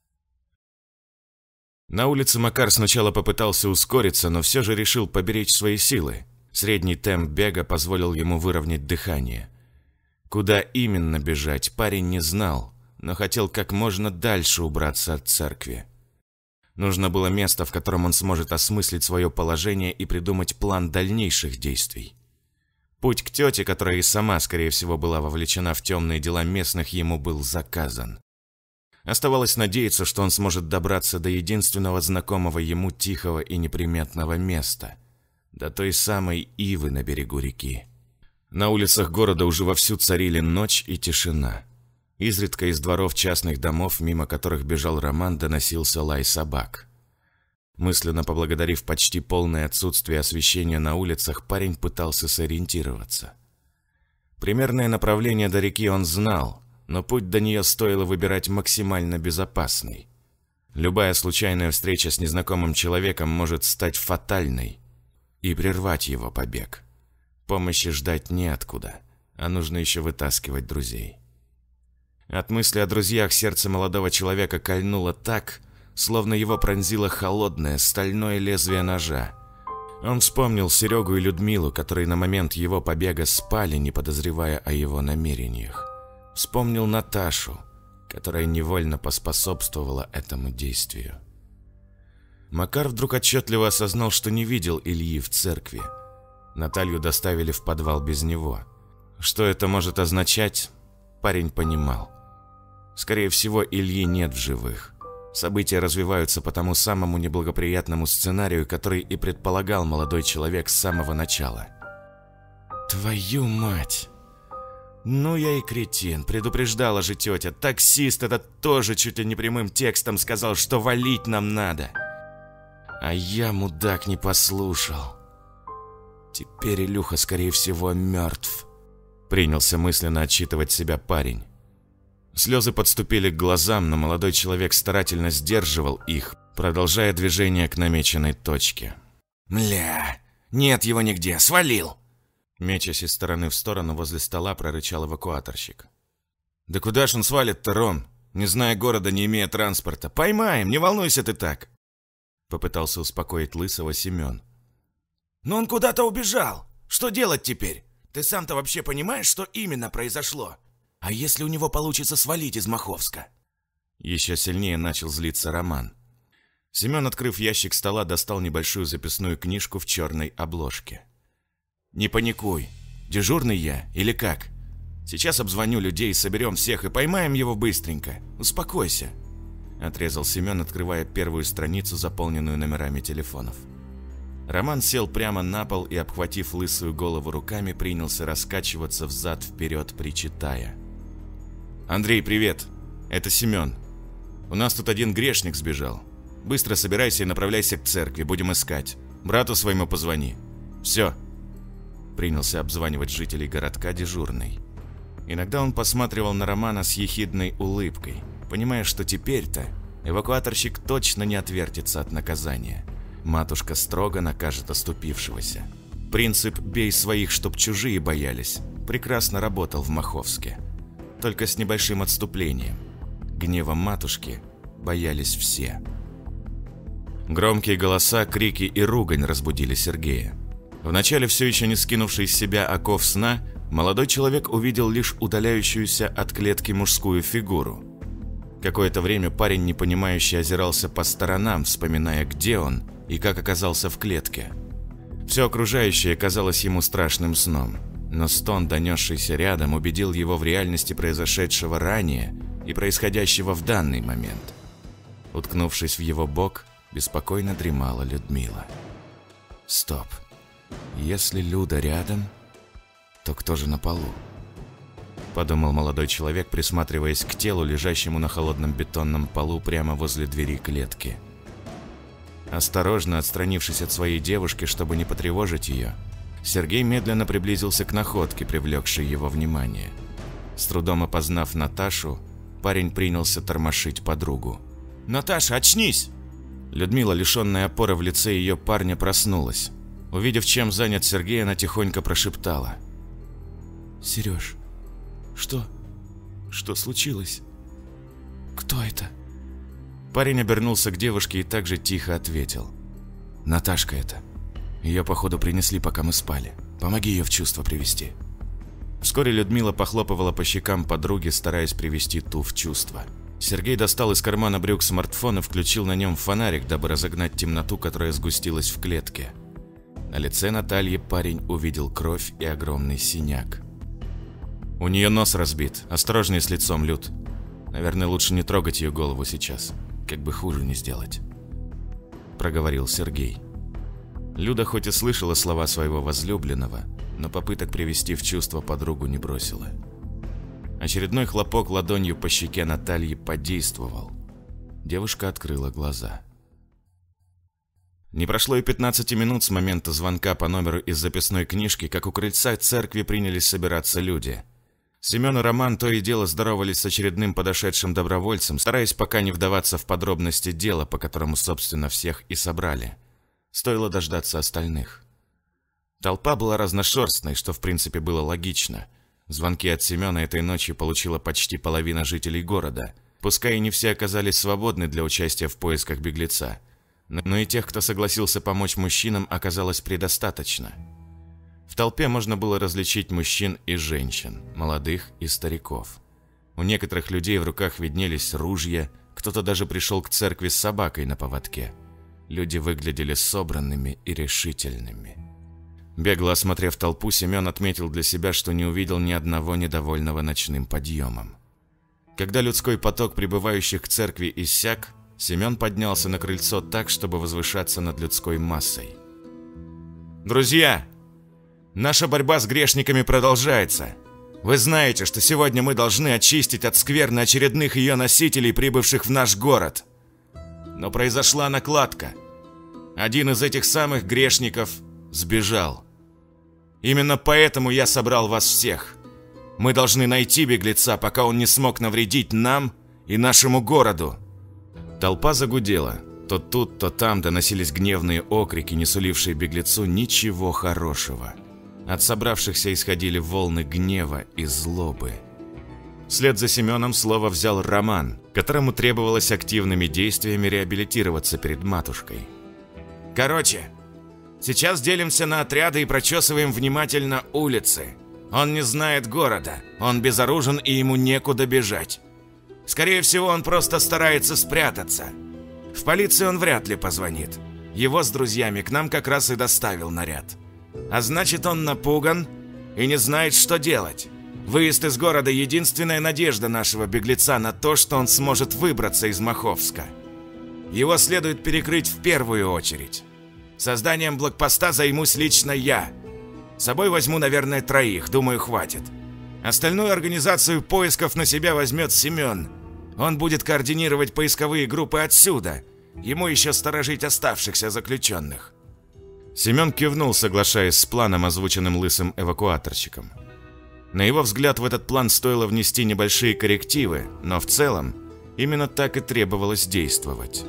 На улице Макар сначала попытался ускориться, но все же решил поберечь свои силы. Средний темп бега позволил ему выровнять дыхание. Куда именно бежать, парень не знал, но хотел как можно дальше убраться от церкви. Нужно было место, в котором он сможет осмыслить свое положение и придумать план дальнейших действий. Путь к тете, которая и сама, скорее всего, была вовлечена в темные дела местных, ему был заказан. Оставалось надеяться, что он сможет добраться до единственного знакомого ему тихого и неприметного места, до той самой ивы на берегу реки. На улицах города уже вовсю царили ночь и тишина. Изредка из дворов частных домов, мимо которых бежал Роман, доносился лай собак. Мысленно поблагодарив почти полное отсутствие освещения на улицах, парень пытался сориентироваться. Примерное направление до реки он знал, но путь до нее стоило выбирать максимально безопасный. Любая случайная встреча с незнакомым человеком может стать фатальной и прервать его побег. Помощи ждать неоткуда, а нужно еще вытаскивать друзей. От мысли о друзьях сердце молодого человека кольнуло так, словно его пронзило холодное стальное лезвие ножа. Он вспомнил Серегу и Людмилу, которые на момент его побега спали, не подозревая о его намерениях. Вспомнил Наташу, которая невольно поспособствовала этому действию. Макар вдруг отчетливо осознал, что не видел Ильи в церкви. Наталью доставили в подвал без него. Что это может означать, парень понимал. Скорее всего, Ильи нет в живых. События развиваются по тому самому неблагоприятному сценарию, который и предполагал молодой человек с самого начала. Твою мать! Ну я и кретин, предупреждала же тетя. Таксист этот тоже чуть ли не прямым текстом сказал, что валить нам надо. А я, мудак, не послушал. Теперь Илюха, скорее всего, мертв. Принялся мысленно отчитывать себя парень. Слезы подступили к глазам, но молодой человек старательно сдерживал их, продолжая движение к намеченной точке. «Мля, нет его нигде, свалил!» Мечась из стороны в сторону, возле стола прорычал эвакуаторщик. «Да куда ж он свалит-то, Ром? Не зная города, не имея транспорта. Поймаем, не волнуйся ты так!» Попытался успокоить Лысого Семен. «Но он куда-то убежал. Что делать теперь? Ты сам-то вообще понимаешь, что именно произошло? А если у него получится свалить из Маховска?» Еще сильнее начал злиться Роман. Семен, открыв ящик стола, достал небольшую записную книжку в черной обложке. «Не паникуй. Дежурный я или как? Сейчас обзвоню людей, соберем всех и поймаем его быстренько. Успокойся», — отрезал Семен, открывая первую страницу, заполненную номерами телефонов. Роман сел прямо на пол и, обхватив лысую голову руками, принялся раскачиваться взад-вперед, причитая. «Андрей, привет. Это Семен. У нас тут один грешник сбежал. Быстро собирайся и направляйся к церкви, будем искать. Брату своему позвони. Все». Принялся обзванивать жителей городка дежурный. Иногда он посматривал на Романа с ехидной улыбкой, понимая, что теперь-то эвакуаторщик точно не отвертится от наказания. Матушка строго накажет оступившегося. Принцип «бей своих, чтоб чужие боялись» прекрасно работал в Маховске. Только с небольшим отступлением. Гневом матушки боялись все. Громкие голоса, крики и ругань разбудили Сергея. Вначале, все еще не скинувший с себя оков сна, молодой человек увидел лишь удаляющуюся от клетки мужскую фигуру. Какое-то время парень непонимающе озирался по сторонам, вспоминая, где он и как оказался в клетке. Все окружающее казалось ему страшным сном, но стон, донесшийся рядом, убедил его в реальности произошедшего ранее и происходящего в данный момент. Уткнувшись в его бок, беспокойно дремала Людмила. «Стоп. Если Люда рядом, то кто же на полу?» Подумал молодой человек, присматриваясь к телу, лежащему на холодном бетонном полу прямо возле двери клетки. Осторожно отстранившись от своей девушки, чтобы не потревожить ее, Сергей медленно приблизился к находке, привлекшей его внимание. С трудом опознав Наташу, парень принялся тормошить подругу. «Наташа, очнись!» Людмила, лишенная опоры в лице ее парня, проснулась. Увидев, чем занят Сергей, она тихонько прошептала. «Сереж, что? Что случилось? Кто это?» Парень обернулся к девушке и также тихо ответил. «Наташка это. Ее, походу, принесли, пока мы спали. Помоги ее в чувство привести». Вскоре Людмила похлопывала по щекам подруги, стараясь привести ту в чувство. Сергей достал из кармана брюк смартфон и включил на нем фонарик, дабы разогнать темноту, которая сгустилась в клетке. На лице Натальи парень увидел кровь и огромный синяк. «У нее нос разбит. Осторожней с лицом, Люд. Наверное, лучше не трогать ее голову сейчас, как бы хуже не сделать», — проговорил Сергей. Люда хоть и слышала слова своего возлюбленного, но попыток привести в чувство подругу не бросила. Очередной хлопок ладонью по щеке Натальи подействовал. Девушка открыла глаза. Не прошло и 15 минут с момента звонка по номеру из записной книжки, как у крыльца церкви принялись собираться люди. Семен и Роман то и дело здоровались с очередным подошедшим добровольцем, стараясь пока не вдаваться в подробности дела, по которому, собственно, всех и собрали. Стоило дождаться остальных. Толпа была разношерстной, что в принципе было логично. Звонки от Семена этой ночью получила почти половина жителей города. Пускай и не все оказались свободны для участия в поисках беглеца, но и тех, кто согласился помочь мужчинам, оказалось предостаточно. В толпе можно было различить мужчин и женщин, молодых и стариков. У некоторых людей в руках виднелись ружья, кто-то даже пришел к церкви с собакой на поводке. Люди выглядели собранными и решительными. Бегло осмотрев толпу, Семен отметил для себя, что не увидел ни одного недовольного ночным подъемом. Когда людской поток прибывающих к церкви иссяк, Семен поднялся на крыльцо так, чтобы возвышаться над людской массой. «Друзья, наша борьба с грешниками продолжается. Вы знаете, что сегодня мы должны очистить от скверны очередных ее носителей, прибывших в наш город. Но произошла накладка. Один из этих самых грешников сбежал. Именно поэтому я собрал вас всех. Мы должны найти беглеца, пока он не смог навредить нам и нашему городу». Толпа загудела. То тут, то там доносились гневные окрики, не сулившие беглецу ничего хорошего. От собравшихся исходили волны гнева и злобы. Вслед за Семеном слово взял Роман, которому требовалось активными действиями реабилитироваться перед матушкой. «Короче, сейчас делимся на отряды и прочесываем внимательно улицы. Он не знает города, он безоружен и ему некуда бежать. Скорее всего, он просто старается спрятаться. В полицию он вряд ли позвонит. Его с друзьями к нам как раз и доставил наряд. А значит, он напуган и не знает, что делать. Выезд из города – единственная надежда нашего беглеца на то, что он сможет выбраться из Маховска. Его следует перекрыть в первую очередь. Созданием блокпоста займусь лично я. С собой возьму, наверное, 3, думаю, хватит. Остальную организацию поисков на себя возьмет Семен. Он будет координировать поисковые группы отсюда. Ему еще сторожить оставшихся заключенных». Семен кивнул, соглашаясь с планом, озвученным лысым эвакуаторщиком. На его взгляд, в этот план стоило внести небольшие коррективы, но в целом именно так и требовалось действовать.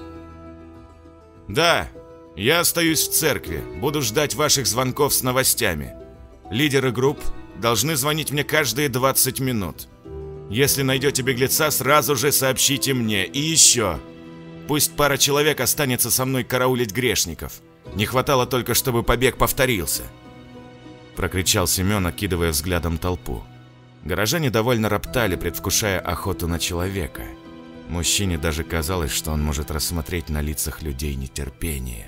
«Да, я остаюсь в церкви, буду ждать ваших звонков с новостями. Лидеры групп должны звонить мне каждые 20 минут. Если найдете беглеца, сразу же сообщите мне. И еще, пусть пара человек останется со мной караулить грешников. Не хватало только, чтобы побег повторился», — прокричал Семен, окидывая взглядом толпу. Горожане довольно роптали, предвкушая охоту на человека. Мужчине даже казалось, что он может рассмотреть на лицах людей нетерпение.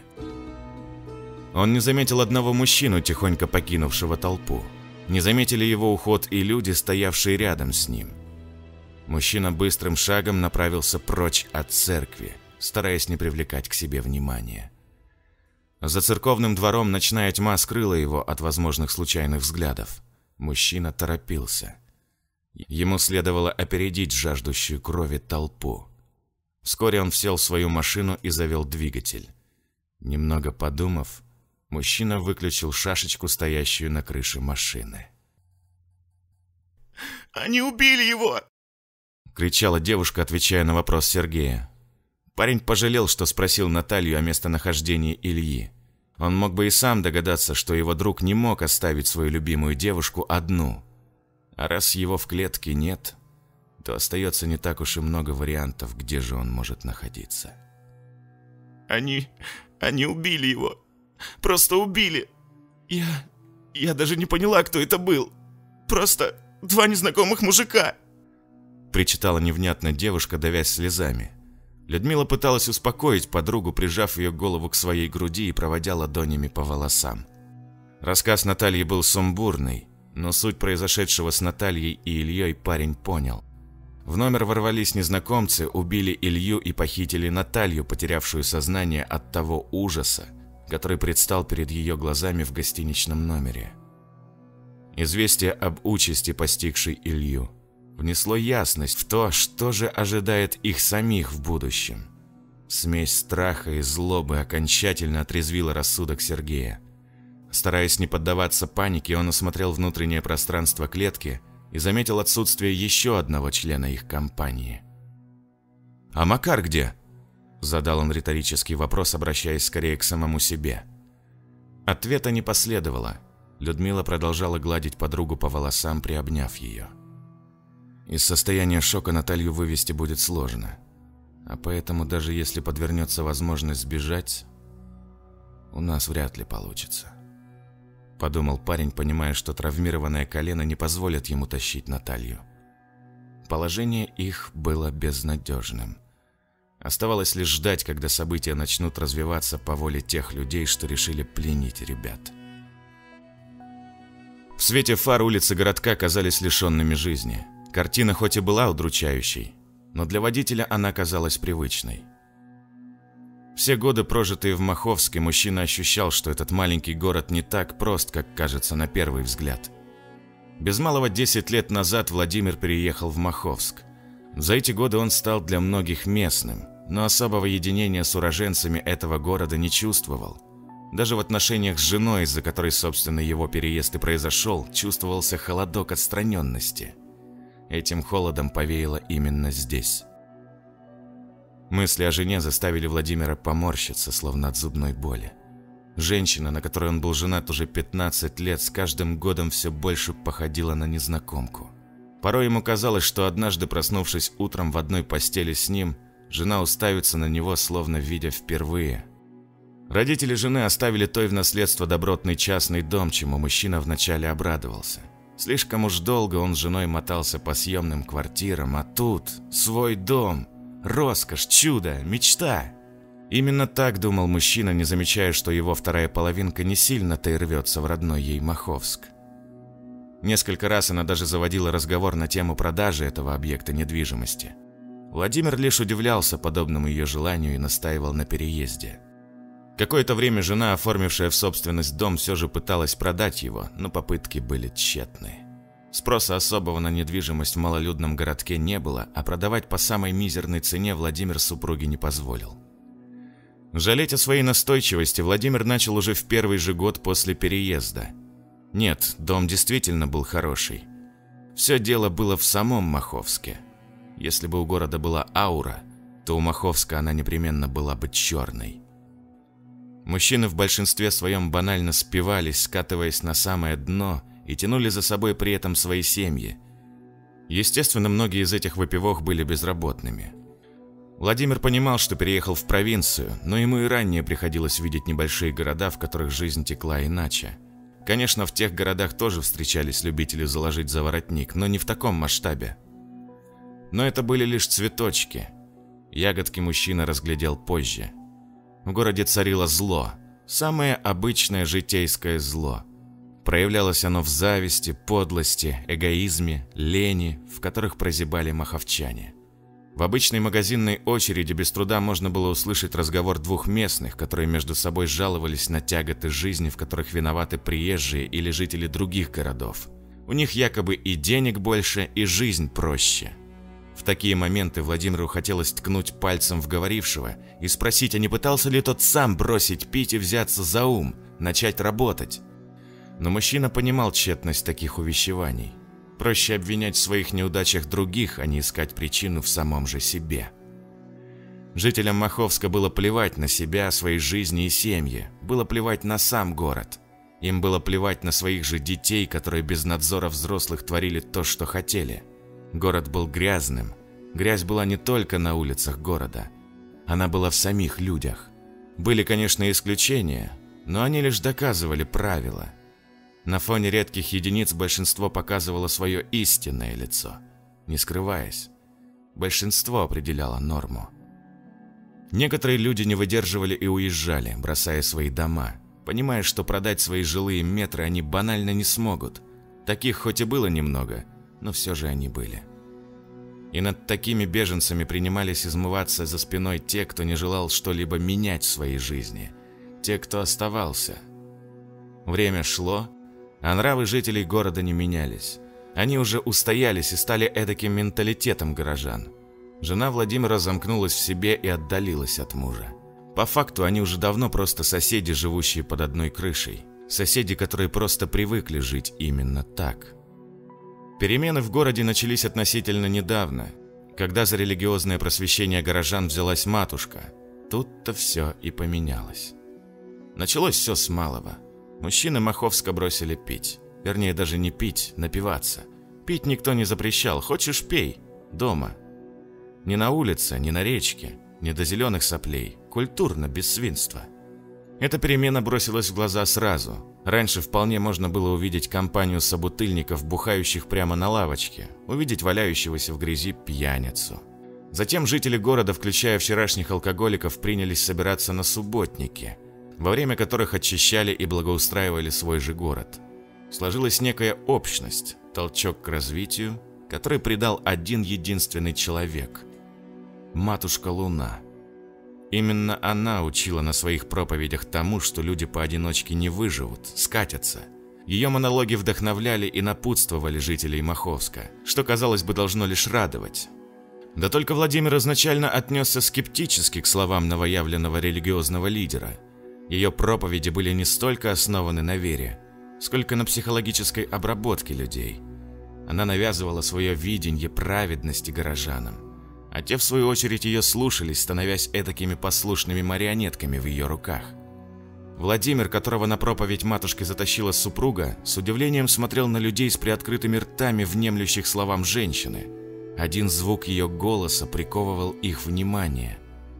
Он не заметил одного мужчину, тихонько покинувшего толпу. Не заметили его уход и люди, стоявшие рядом с ним. Мужчина быстрым шагом направился прочь от церкви, стараясь не привлекать к себе внимания. За церковным двором ночная тьма скрыла его от возможных случайных взглядов. Мужчина торопился. Ему следовало опередить жаждущую крови толпу. Вскоре он сел в свою машину и завел двигатель. Немного подумав, мужчина выключил шашечку, стоящую на крыше машины. «Они убили его!» — кричала девушка, отвечая на вопрос Сергея. Парень пожалел, что спросил Наталью о местонахождении Ильи. Он мог бы и сам догадаться, что его друг не мог оставить свою любимую девушку одну. А раз его в клетке нет, то остается не так уж и много вариантов, где же он может находиться. Они убили его. Просто убили. Я даже не поняла, кто это был. Просто 2 незнакомых мужика. Причитала невнятно девушка, давясь слезами. Людмила пыталась успокоить подругу, прижав ее голову к своей груди и проводя ладонями по волосам. Рассказ Натальи был сумбурный, но суть произошедшего с Натальей и Ильей парень понял. В номер ворвались незнакомцы, убили Илью и похитили Наталью, потерявшую сознание от того ужаса, который предстал перед ее глазами в гостиничном номере. Известие об участи, постигшей Илью, внесло ясность в то, что же ожидает их самих в будущем. Смесь страха и злобы окончательно отрезвила рассудок Сергея. Стараясь не поддаваться панике, он осмотрел внутреннее пространство клетки и заметил отсутствие еще одного члена их компании. «А Макар где?» – задал он риторический вопрос, обращаясь скорее к самому себе. Ответа не последовало. Людмила продолжала гладить подругу по волосам, приобняв ее. Из состояния шока Наталью вывести будет сложно. А поэтому даже если подвернется возможность сбежать, у нас вряд ли получится. Подумал парень, понимая, что травмированное колено не позволит ему тащить Наталью. Положение их было безнадежным. Оставалось лишь ждать, когда события начнут развиваться по воле тех людей, что решили пленить ребят. В свете фар улицы городка казались лишенными жизни. Картина хоть и была удручающей, но для водителя она казалась привычной. Все годы, прожитые в Маховске, мужчина ощущал, что этот маленький город не так прост, как кажется на первый взгляд. Без малого 10 лет назад Владимир переехал в Маховск. За эти годы он стал для многих местным, но особого единения с уроженцами этого города не чувствовал. Даже в отношениях с женой, из-за которой, собственно, его переезд и произошел, чувствовался холодок отстраненности. Этим холодом повеяло именно здесь. Мысли о жене заставили Владимира поморщиться, словно от зубной боли. Женщина, на которой он был женат уже 15 лет, с каждым годом все больше походила на незнакомку. Порой ему казалось, что однажды, проснувшись утром в одной постели с ним, жена уставится на него, словно видя впервые. Родители жены оставили той в наследство добротный частный дом, чему мужчина вначале обрадовался. Слишком уж долго он с женой мотался по съемным квартирам, а тут свой дом, роскошь, чудо, мечта. Именно так думал мужчина, не замечая, что его вторая половинка не сильно-то и рвется в родной ей Маховск. Несколько раз она даже заводила разговор на тему продажи этого объекта недвижимости. Владимир лишь удивлялся подобному ее желанию и настаивал на переезде. Какое-то время жена, оформившая в собственность дом, все же пыталась продать его, но попытки были тщетны. Спроса особого на недвижимость в малолюдном городке не было, а продавать по самой мизерной цене Владимир супруге не позволил. Жалеть о своей настойчивости Владимир начал уже в первый же год после переезда. Нет, дом действительно был хороший. Все дело было в самом Маховске. Если бы у города была аура, то у Маховска она непременно была бы черной. Мужчины в большинстве своем банально спивались, скатываясь на самое дно, и тянули за собой при этом свои семьи. Естественно, многие из этих выпивох были безработными. Владимир понимал, что переехал в провинцию, но ему и ранее приходилось видеть небольшие города, в которых жизнь текла иначе. Конечно, в тех городах тоже встречались любители заложить за воротник, но не в таком масштабе. Но это были лишь цветочки. Ягодки мужчина разглядел позже. В городе царило зло, самое обычное житейское зло. Проявлялось оно в зависти, подлости, эгоизме, лени, в которых прозябали маховчане. В обычной магазинной очереди без труда можно было услышать разговор двух местных, которые между собой жаловались на тяготы жизни, в которых виноваты приезжие или жители других городов. У них якобы и денег больше, и жизнь проще. В такие моменты Владимиру хотелось ткнуть пальцем в говорившего и спросить, а не пытался ли тот сам бросить пить и взяться за ум, начать работать. Но мужчина понимал тщетность таких увещеваний. Проще обвинять в своих неудачах других, а не искать причину в самом же себе. Жителям Маховска было плевать на себя, свои жизни и семьи, было плевать на сам город. Им было плевать на своих же детей, которые без надзора взрослых творили то, что хотели. Город был грязным. Грязь была не только на улицах города. Она была в самих людях. Были, конечно, исключения, но они лишь доказывали правила. На фоне редких единиц большинство показывало свое истинное лицо, не скрываясь. Большинство определяло норму. Некоторые люди не выдерживали и уезжали, бросая свои дома, понимая, что продать свои жилые метры они банально не смогут. Таких хоть и было немного, но все же они были. И над такими беженцами принимались измываться за спиной те, кто не желал что-либо менять в своей жизни, те, кто оставался. Время шло, а нравы жителей города не менялись. Они уже устоялись и стали эдаким менталитетом горожан. Жена Владимира замкнулась в себе и отдалилась от мужа. По факту они уже давно просто соседи, живущие под одной крышей. Соседи, которые просто привыкли жить именно так. Перемены в городе начались относительно недавно, когда за религиозное просвещение горожан взялась матушка. Тут-то все и поменялось. Началось все с малого. Мужчины Маховска бросили пить. Вернее, даже не пить, напиваться. Пить никто не запрещал. Хочешь – пей. Дома. Не на улице, не на речке, не до зеленых соплей. Культурно, без свинства. Эта перемена бросилась в глаза сразу. Раньше вполне можно было увидеть компанию собутыльников, бухающих прямо на лавочке, увидеть валяющегося в грязи пьяницу. Затем жители города, включая вчерашних алкоголиков, принялись собираться на субботники, во время которых очищали и благоустраивали свой же город. Сложилась некая общность, толчок к развитию, который придал один единственный человек – Матушка Луна. Именно она учила на своих проповедях тому, что люди поодиночке не выживут, скатятся. Ее монологи вдохновляли и напутствовали жителей Маховска, что, казалось бы, должно лишь радовать. Да только Владимир изначально отнесся скептически к словам новоявленного религиозного лидера. Ее проповеди были не столько основаны на вере, сколько на психологической обработке людей. Она навязывала свое видение праведности горожанам, а те, в свою очередь, ее слушались, становясь этакими послушными марионетками в ее руках. Владимир, которого на проповедь матушки затащила супруга, с удивлением смотрел на людей с приоткрытыми ртами, внемлющих словам женщины. Один звук ее голоса приковывал их внимание.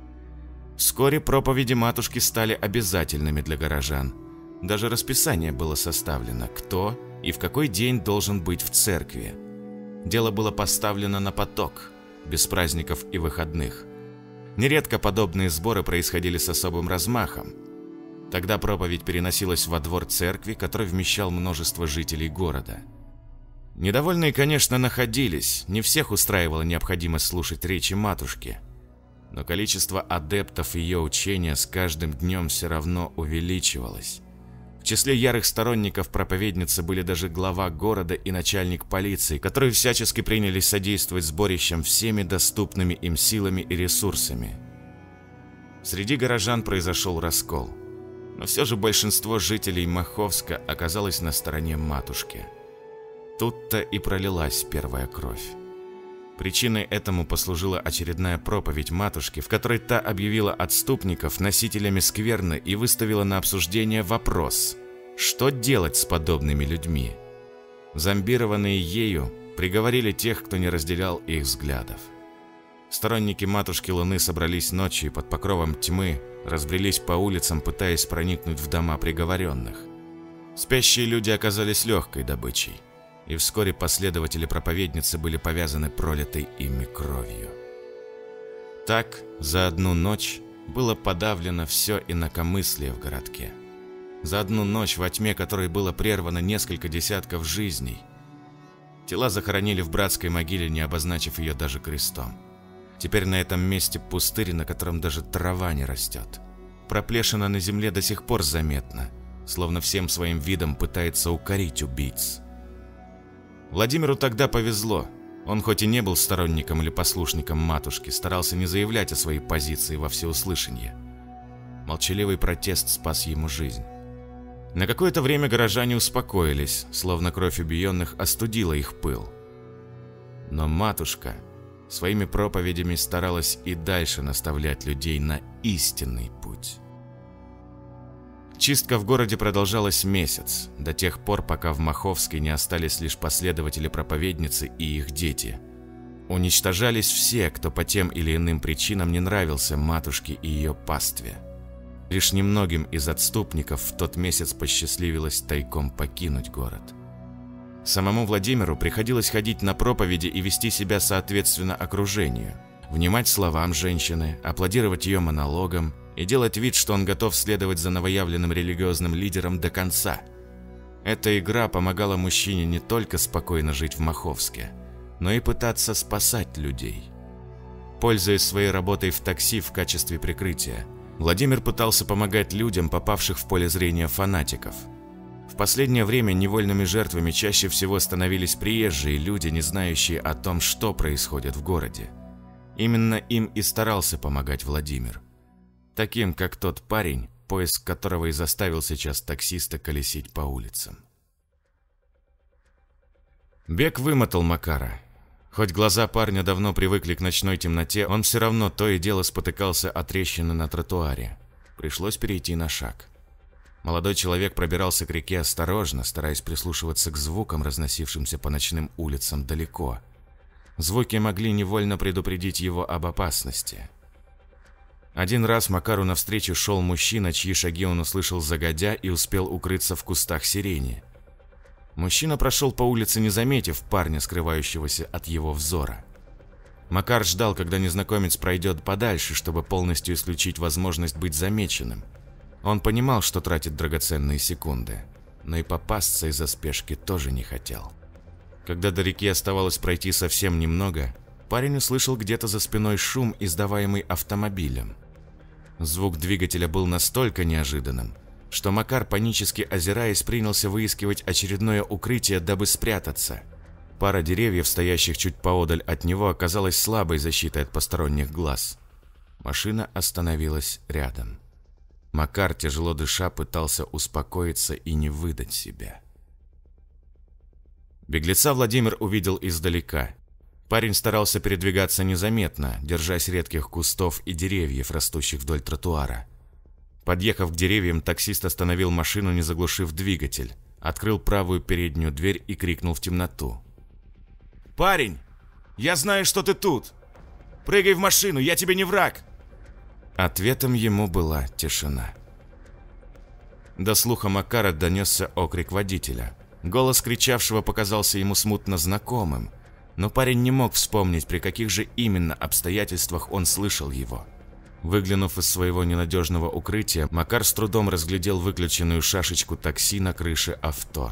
Вскоре проповеди матушки стали обязательными для горожан. Даже расписание было составлено, кто и в какой день должен быть в церкви. Дело было поставлено на поток, без праздников и выходных. Нередко подобные сборы происходили с особым размахом. Тогда проповедь переносилась во двор церкви, который вмещал множество жителей города. Недовольные, конечно, находились, не всех устраивала необходимость слушать речи матушки. Но количество адептов ее учения с каждым днем все равно увеличивалось. В числе ярых сторонников проповедницы были даже глава города и начальник полиции, которые всячески принялись содействовать сборищам всеми доступными им силами и ресурсами. Среди горожан произошел раскол, но все же большинство жителей Маховска оказалось на стороне матушки. Тут-то и пролилась первая кровь. Причиной этому послужила очередная проповедь матушки, в которой та объявила отступников носителями скверны и выставила на обсуждение вопрос: что делать с подобными людьми? Зомбированные ею приговорили тех, кто не разделял их взглядов. Сторонники матушки Луны собрались ночью и под покровом тьмы разбрелись по улицам, пытаясь проникнуть в дома приговоренных. Спящие люди оказались легкой добычей, и вскоре последователи проповедницы были повязаны пролитой ими кровью. Так, за одну ночь было подавлено все инакомыслие в городке. За одну ночь, во тьме которой было прервано несколько десятков жизней. Тела захоронили в братской могиле, не обозначив ее даже крестом. Теперь на этом месте пустырь, на котором даже трава не растет. Проплешина на земле до сих пор заметна, словно всем своим видом пытается укорить убийц. Владимиру тогда повезло. Он хоть и не был сторонником или послушником матушки, старался не заявлять о своей позиции во всеуслышание. Молчаливый протест спас ему жизнь. На какое-то время горожане успокоились, словно кровь убиенных остудила их пыл. Но матушка своими проповедями старалась и дальше наставлять людей на истинный путь. Чистка в городе продолжалась месяц, до тех пор, пока в Маховске не остались лишь последователи проповедницы и их дети. Уничтожались все, кто по тем или иным причинам не нравился матушке и ее пастве. Лишь немногим из отступников в тот месяц посчастливилось тайком покинуть город. Самому Владимиру приходилось ходить на проповеди и вести себя соответственно окружению, внимать словам женщины, аплодировать ее монологам и делать вид, что он готов следовать за новоявленным религиозным лидером до конца. Эта игра помогала мужчине не только спокойно жить в Маховске, но и пытаться спасать людей. Пользуясь своей работой в такси в качестве прикрытия, Владимир пытался помогать людям, попавших в поле зрения фанатиков. В последнее время невольными жертвами чаще всего становились приезжие люди, не знающие о том, что происходит в городе. Именно им и старался помогать Владимир. Таким, как тот парень, поиск которого и заставил сейчас таксиста колесить по улицам. Бег вымотал Макара. Хоть глаза парня давно привыкли к ночной темноте, он все равно то и дело спотыкался о трещины на тротуаре. Пришлось перейти на шаг. Молодой человек пробирался к реке осторожно, стараясь прислушиваться к звукам, разносившимся по ночным улицам далеко. Звуки могли невольно предупредить его об опасности. Один раз Макару навстречу шел мужчина, чьи шаги он услышал загодя и успел укрыться в кустах сирени. Мужчина прошел по улице, не заметив парня, скрывающегося от его взора. Макар ждал, когда незнакомец пройдет подальше, чтобы полностью исключить возможность быть замеченным. Он понимал, что тратит драгоценные секунды. но и попасться из-за спешки тоже не хотел. Когда до реки оставалось пройти совсем немного, парень услышал где-то за спиной шум, издаваемый автомобилем. Звук двигателя был настолько неожиданным, что Макар, панически озираясь, принялся выискивать очередное укрытие, дабы спрятаться. Пара деревьев, стоящих чуть поодаль от него, оказалась слабой защитой от посторонних глаз. Машина остановилась рядом. Макар, тяжело дыша, пытался успокоиться и не выдать себя. Беглеца Владимир увидел издалека. Парень старался передвигаться незаметно, держась редких кустов и деревьев, растущих вдоль тротуара. Подъехав к деревьям, таксист остановил машину, не заглушив двигатель, открыл правую переднюю дверь и крикнул в темноту. «Парень, я знаю, что ты тут! Прыгай в машину, я тебе не враг!» Ответом ему была тишина. До слуха Макара донесся окрик водителя. Голос кричавшего показался ему смутно знакомым, но парень не мог вспомнить, при каких же именно обстоятельствах он слышал его. Выглянув из своего ненадежного укрытия, Макар с трудом разглядел выключенную шашечку такси на крыше авто.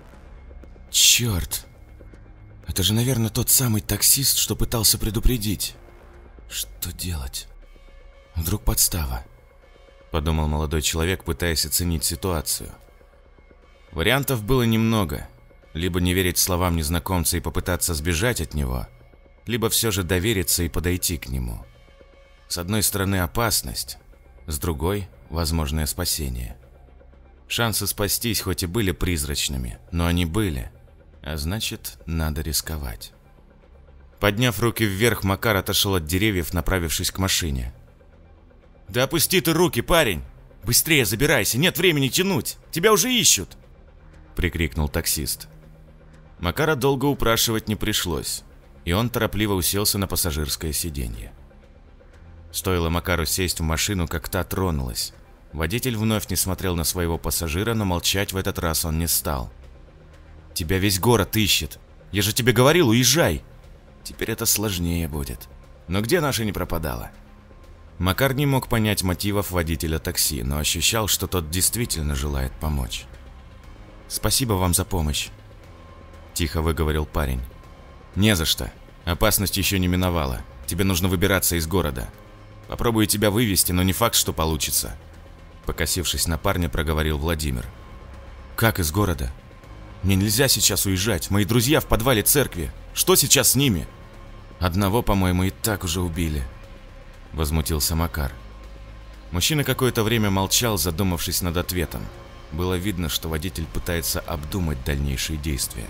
«Черт! Это же, наверное, тот самый таксист, что пытался предупредить. Что делать? Вдруг подстава?» – подумал молодой человек, пытаясь оценить ситуацию. Вариантов было немного. Либо не верить словам незнакомца и попытаться сбежать от него, либо все же довериться и подойти к нему. С одной стороны опасность, с другой – возможное спасение. Шансы спастись хоть и были призрачными, но они были, а значит, надо рисковать. Подняв руки вверх, Макар отошел от деревьев, направившись к машине. «Да опусти ты руки, парень! Быстрее забирайся, нет времени тянуть! Тебя уже ищут!» – прикрикнул таксист. Макара долго упрашивать не пришлось, и он торопливо уселся на пассажирское сиденье. Стоило Макару сесть в машину, как та тронулась. Водитель вновь не смотрел на своего пассажира, но молчать в этот раз он не стал. «Тебя весь город ищет! Я же тебе говорил, уезжай!» «Теперь это сложнее будет. Но где наша не пропадала?» Макар не мог понять мотивов водителя такси, но ощущал, что тот действительно желает помочь. «Спасибо вам за помощь», – тихо выговорил парень. «Не за что. Опасность еще не миновала. Тебе нужно выбираться из города. Попробую тебя вывести, но не факт, что получится», – покосившись на парня, проговорил Владимир. «Как из города? Мне нельзя сейчас уезжать. Мои друзья в подвале церкви. Что сейчас с ними?» «Одного, по-моему, и так уже убили», – возмутился Макар. Мужчина какое-то время молчал, задумавшись над ответом. Было видно, что водитель пытается обдумать дальнейшие действия.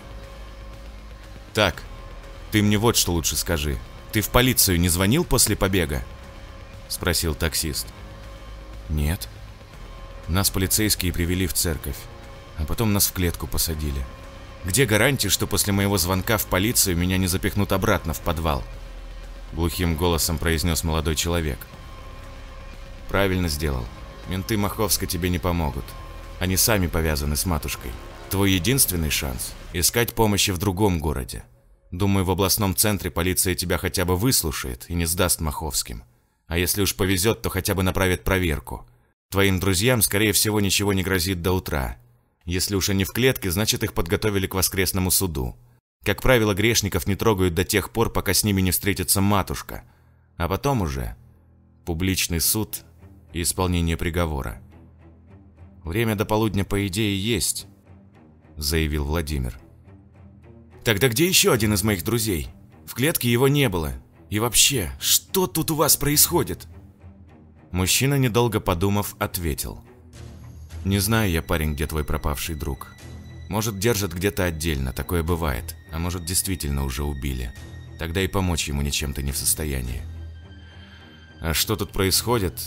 «Так, ты мне вот что лучше скажи. Ты в полицию не звонил после побега?» – спросил таксист. «Нет. Нас полицейские привели в церковь, а потом нас в клетку посадили. Где гарантия, что после моего звонка в полицию меня не запихнут обратно в подвал?» – глухим голосом произнес молодой человек. «Правильно сделал. Менты Маховска тебе не помогут. Они сами повязаны с матушкой. Твой единственный шанс – искать помощи в другом городе. Думаю, в областном центре полиция тебя хотя бы выслушает и не сдаст Маховским. А если уж повезет, то хотя бы направит проверку. Твоим друзьям, скорее всего, ничего не грозит до утра. Если уж они в клетке, значит, их подготовили к воскресному суду. Как правило, грешников не трогают до тех пор, пока с ними не встретится матушка. А потом уже публичный суд и исполнение приговора. «Время до полудня, по идее, есть», – заявил Владимир. «Тогда где еще один из моих друзей? В клетке его не было. И вообще, что тут у вас происходит?» Мужчина, недолго подумав, ответил. «Не знаю я, парень, где твой пропавший друг. Может, держат где-то отдельно, такое бывает. А может, действительно уже убили. Тогда и помочь ему ничем ты не в состоянии. А что тут происходит,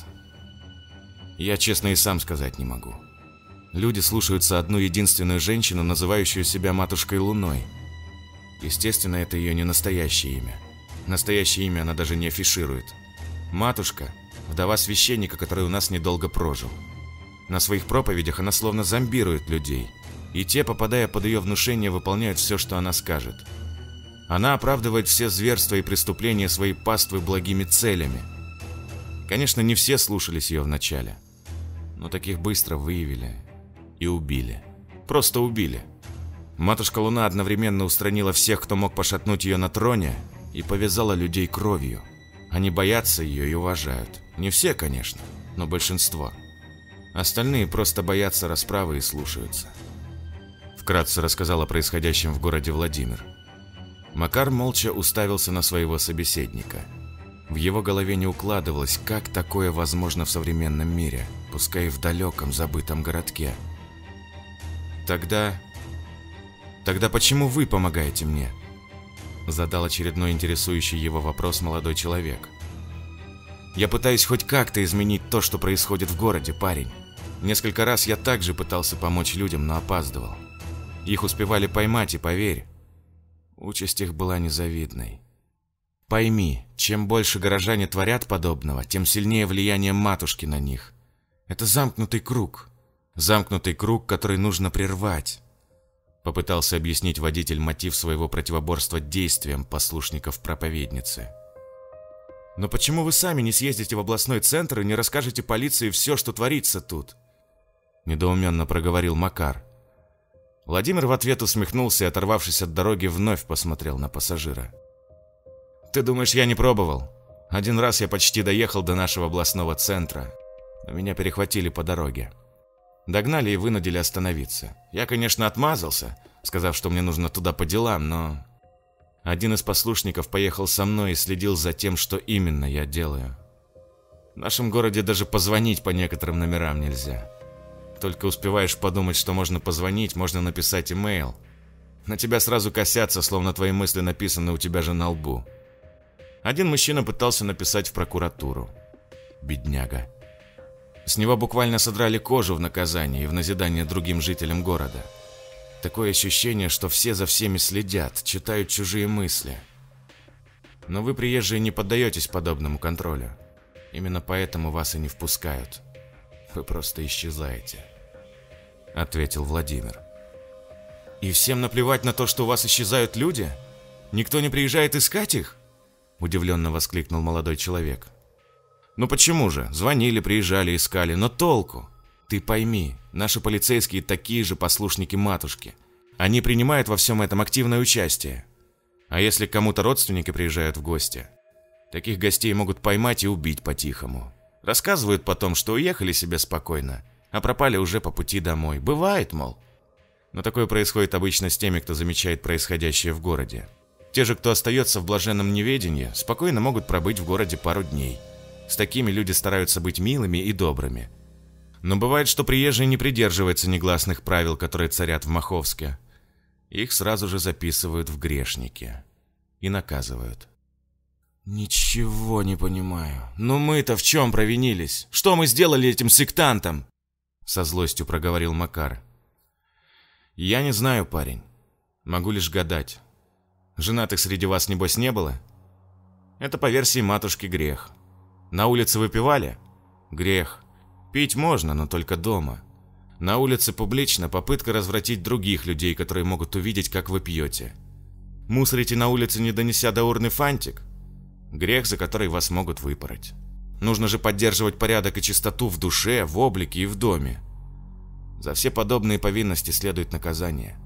я честно и сам сказать не могу. Люди слушаются одну единственную женщину, называющую себя Матушкой Луной. Естественно, это ее не настоящее имя. Настоящее имя она даже не афиширует. Матушка – вдова священника, который у нас недолго прожил. На своих проповедях она словно зомбирует людей, и те, попадая под ее внушение, выполняют все, что она скажет. Она оправдывает все зверства и преступления своей паствы благими целями. Конечно, не все слушались ее вначале, но таких быстро выявили и убили. Просто убили. Матушка Луна одновременно устранила всех, кто мог пошатнуть ее на троне, и повязала людей кровью. Они боятся ее и уважают. Не все, конечно, но большинство. Остальные просто боятся расправы и слушаются. Вкратце рассказал о происходящем в городе Владимир. Макар молча уставился на своего собеседника. В его голове не укладывалось, как такое возможно в современном мире, пускай и в далеком забытом городке. Тогда почему вы помогаете мне? Задал очередной интересующий его вопрос молодой человек. Я пытаюсь хоть как-то изменить то, что происходит в городе, парень. Несколько раз я также пытался помочь людям, но опаздывал. Их успевали поймать, и поверь, участь их была незавидной. Пойми, чем больше горожане творят подобного, тем сильнее влияние матушки на них. Это замкнутый круг. Замкнутый круг, который нужно прервать. Попытался объяснить водитель мотив своего противоборства действиям послушников проповедницы. Но почему вы сами не съездите в областной центр и не расскажете полиции все, что творится тут? Недоуменно проговорил Макар. Владимир в ответ усмехнулся и, оторвавшись от дороги, вновь посмотрел на пассажира. Ты думаешь, я не пробовал? Один раз я почти доехал до нашего областного центра, но меня перехватили по дороге. Догнали и вынудили остановиться. Я, конечно, отмазался, сказав, что мне нужно туда по делам, но... Один из послушников поехал со мной и следил за тем, что именно я делаю. В нашем городе даже позвонить по некоторым номерам нельзя. Только успеваешь подумать, что можно позвонить, можно написать имейл. На тебя сразу косятся, словно твои мысли написаны у тебя же на лбу. Один мужчина пытался написать в прокуратуру. Бедняга. С него буквально содрали кожу в наказание и в назидание другим жителям города. Такое ощущение, что все за всеми следят, читают чужие мысли. Но вы, приезжие, не поддаетесь подобному контролю. Именно поэтому вас и не впускают. Вы просто исчезаете, ответил Владимир. И всем наплевать на то, что у вас исчезают люди? Никто не приезжает искать их? Удивленно воскликнул молодой человек. Ну почему же? Звонили, приезжали, искали, но толку? Ты пойми, наши полицейские такие же послушники матушки. Они принимают во всем этом активное участие. А если к кому-то родственники приезжают в гости, таких гостей могут поймать и убить по-тихому. Рассказывают потом, что уехали себе спокойно, а пропали уже по пути домой. Бывает, мол. Но такое происходит обычно с теми, кто замечает происходящее в городе. Те же, кто остается в блаженном неведении, спокойно могут пробыть в городе пару дней. С такими люди стараются быть милыми и добрыми. Но бывает, что приезжие не придерживаются негласных правил, которые царят в Маховске. Их сразу же записывают в грешники и наказывают. «Ничего не понимаю. Но мы-то в чем провинились? Что мы сделали этим сектантам?» Со злостью проговорил Макар. «Я не знаю, парень. Могу лишь гадать. Женатых среди вас, небось, не было? Это по версии матушки грех. На улице выпивали? Грех. Пить можно, но только дома. На улице публично попытка развратить других людей, которые могут увидеть, как вы пьете. Мусорите на улице, не донеся до урны фантик? Грех, за который вас могут выпороть. Нужно же поддерживать порядок и чистоту в душе, в облике и в доме. За все подобные повинности следует наказание».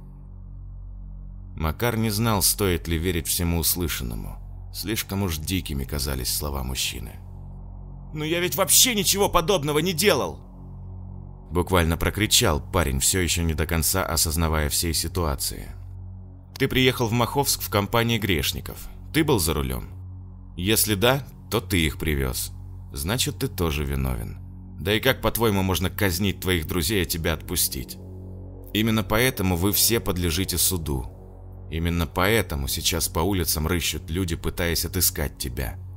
Макар не знал, стоит ли верить всему услышанному. Слишком уж дикими казались слова мужчины. «Но я ведь вообще ничего подобного не делал!» Буквально прокричал парень, все еще не до конца осознавая всей ситуации. «Ты приехал в Маховск в компании грешников. Ты был за рулем? Если да, то ты их привез. Значит, ты тоже виновен. Да и как, по-твоему, можно казнить твоих друзей, а тебя отпустить? Именно поэтому вы все подлежите суду. Именно поэтому сейчас по улицам рыщут люди, пытаясь отыскать тебя.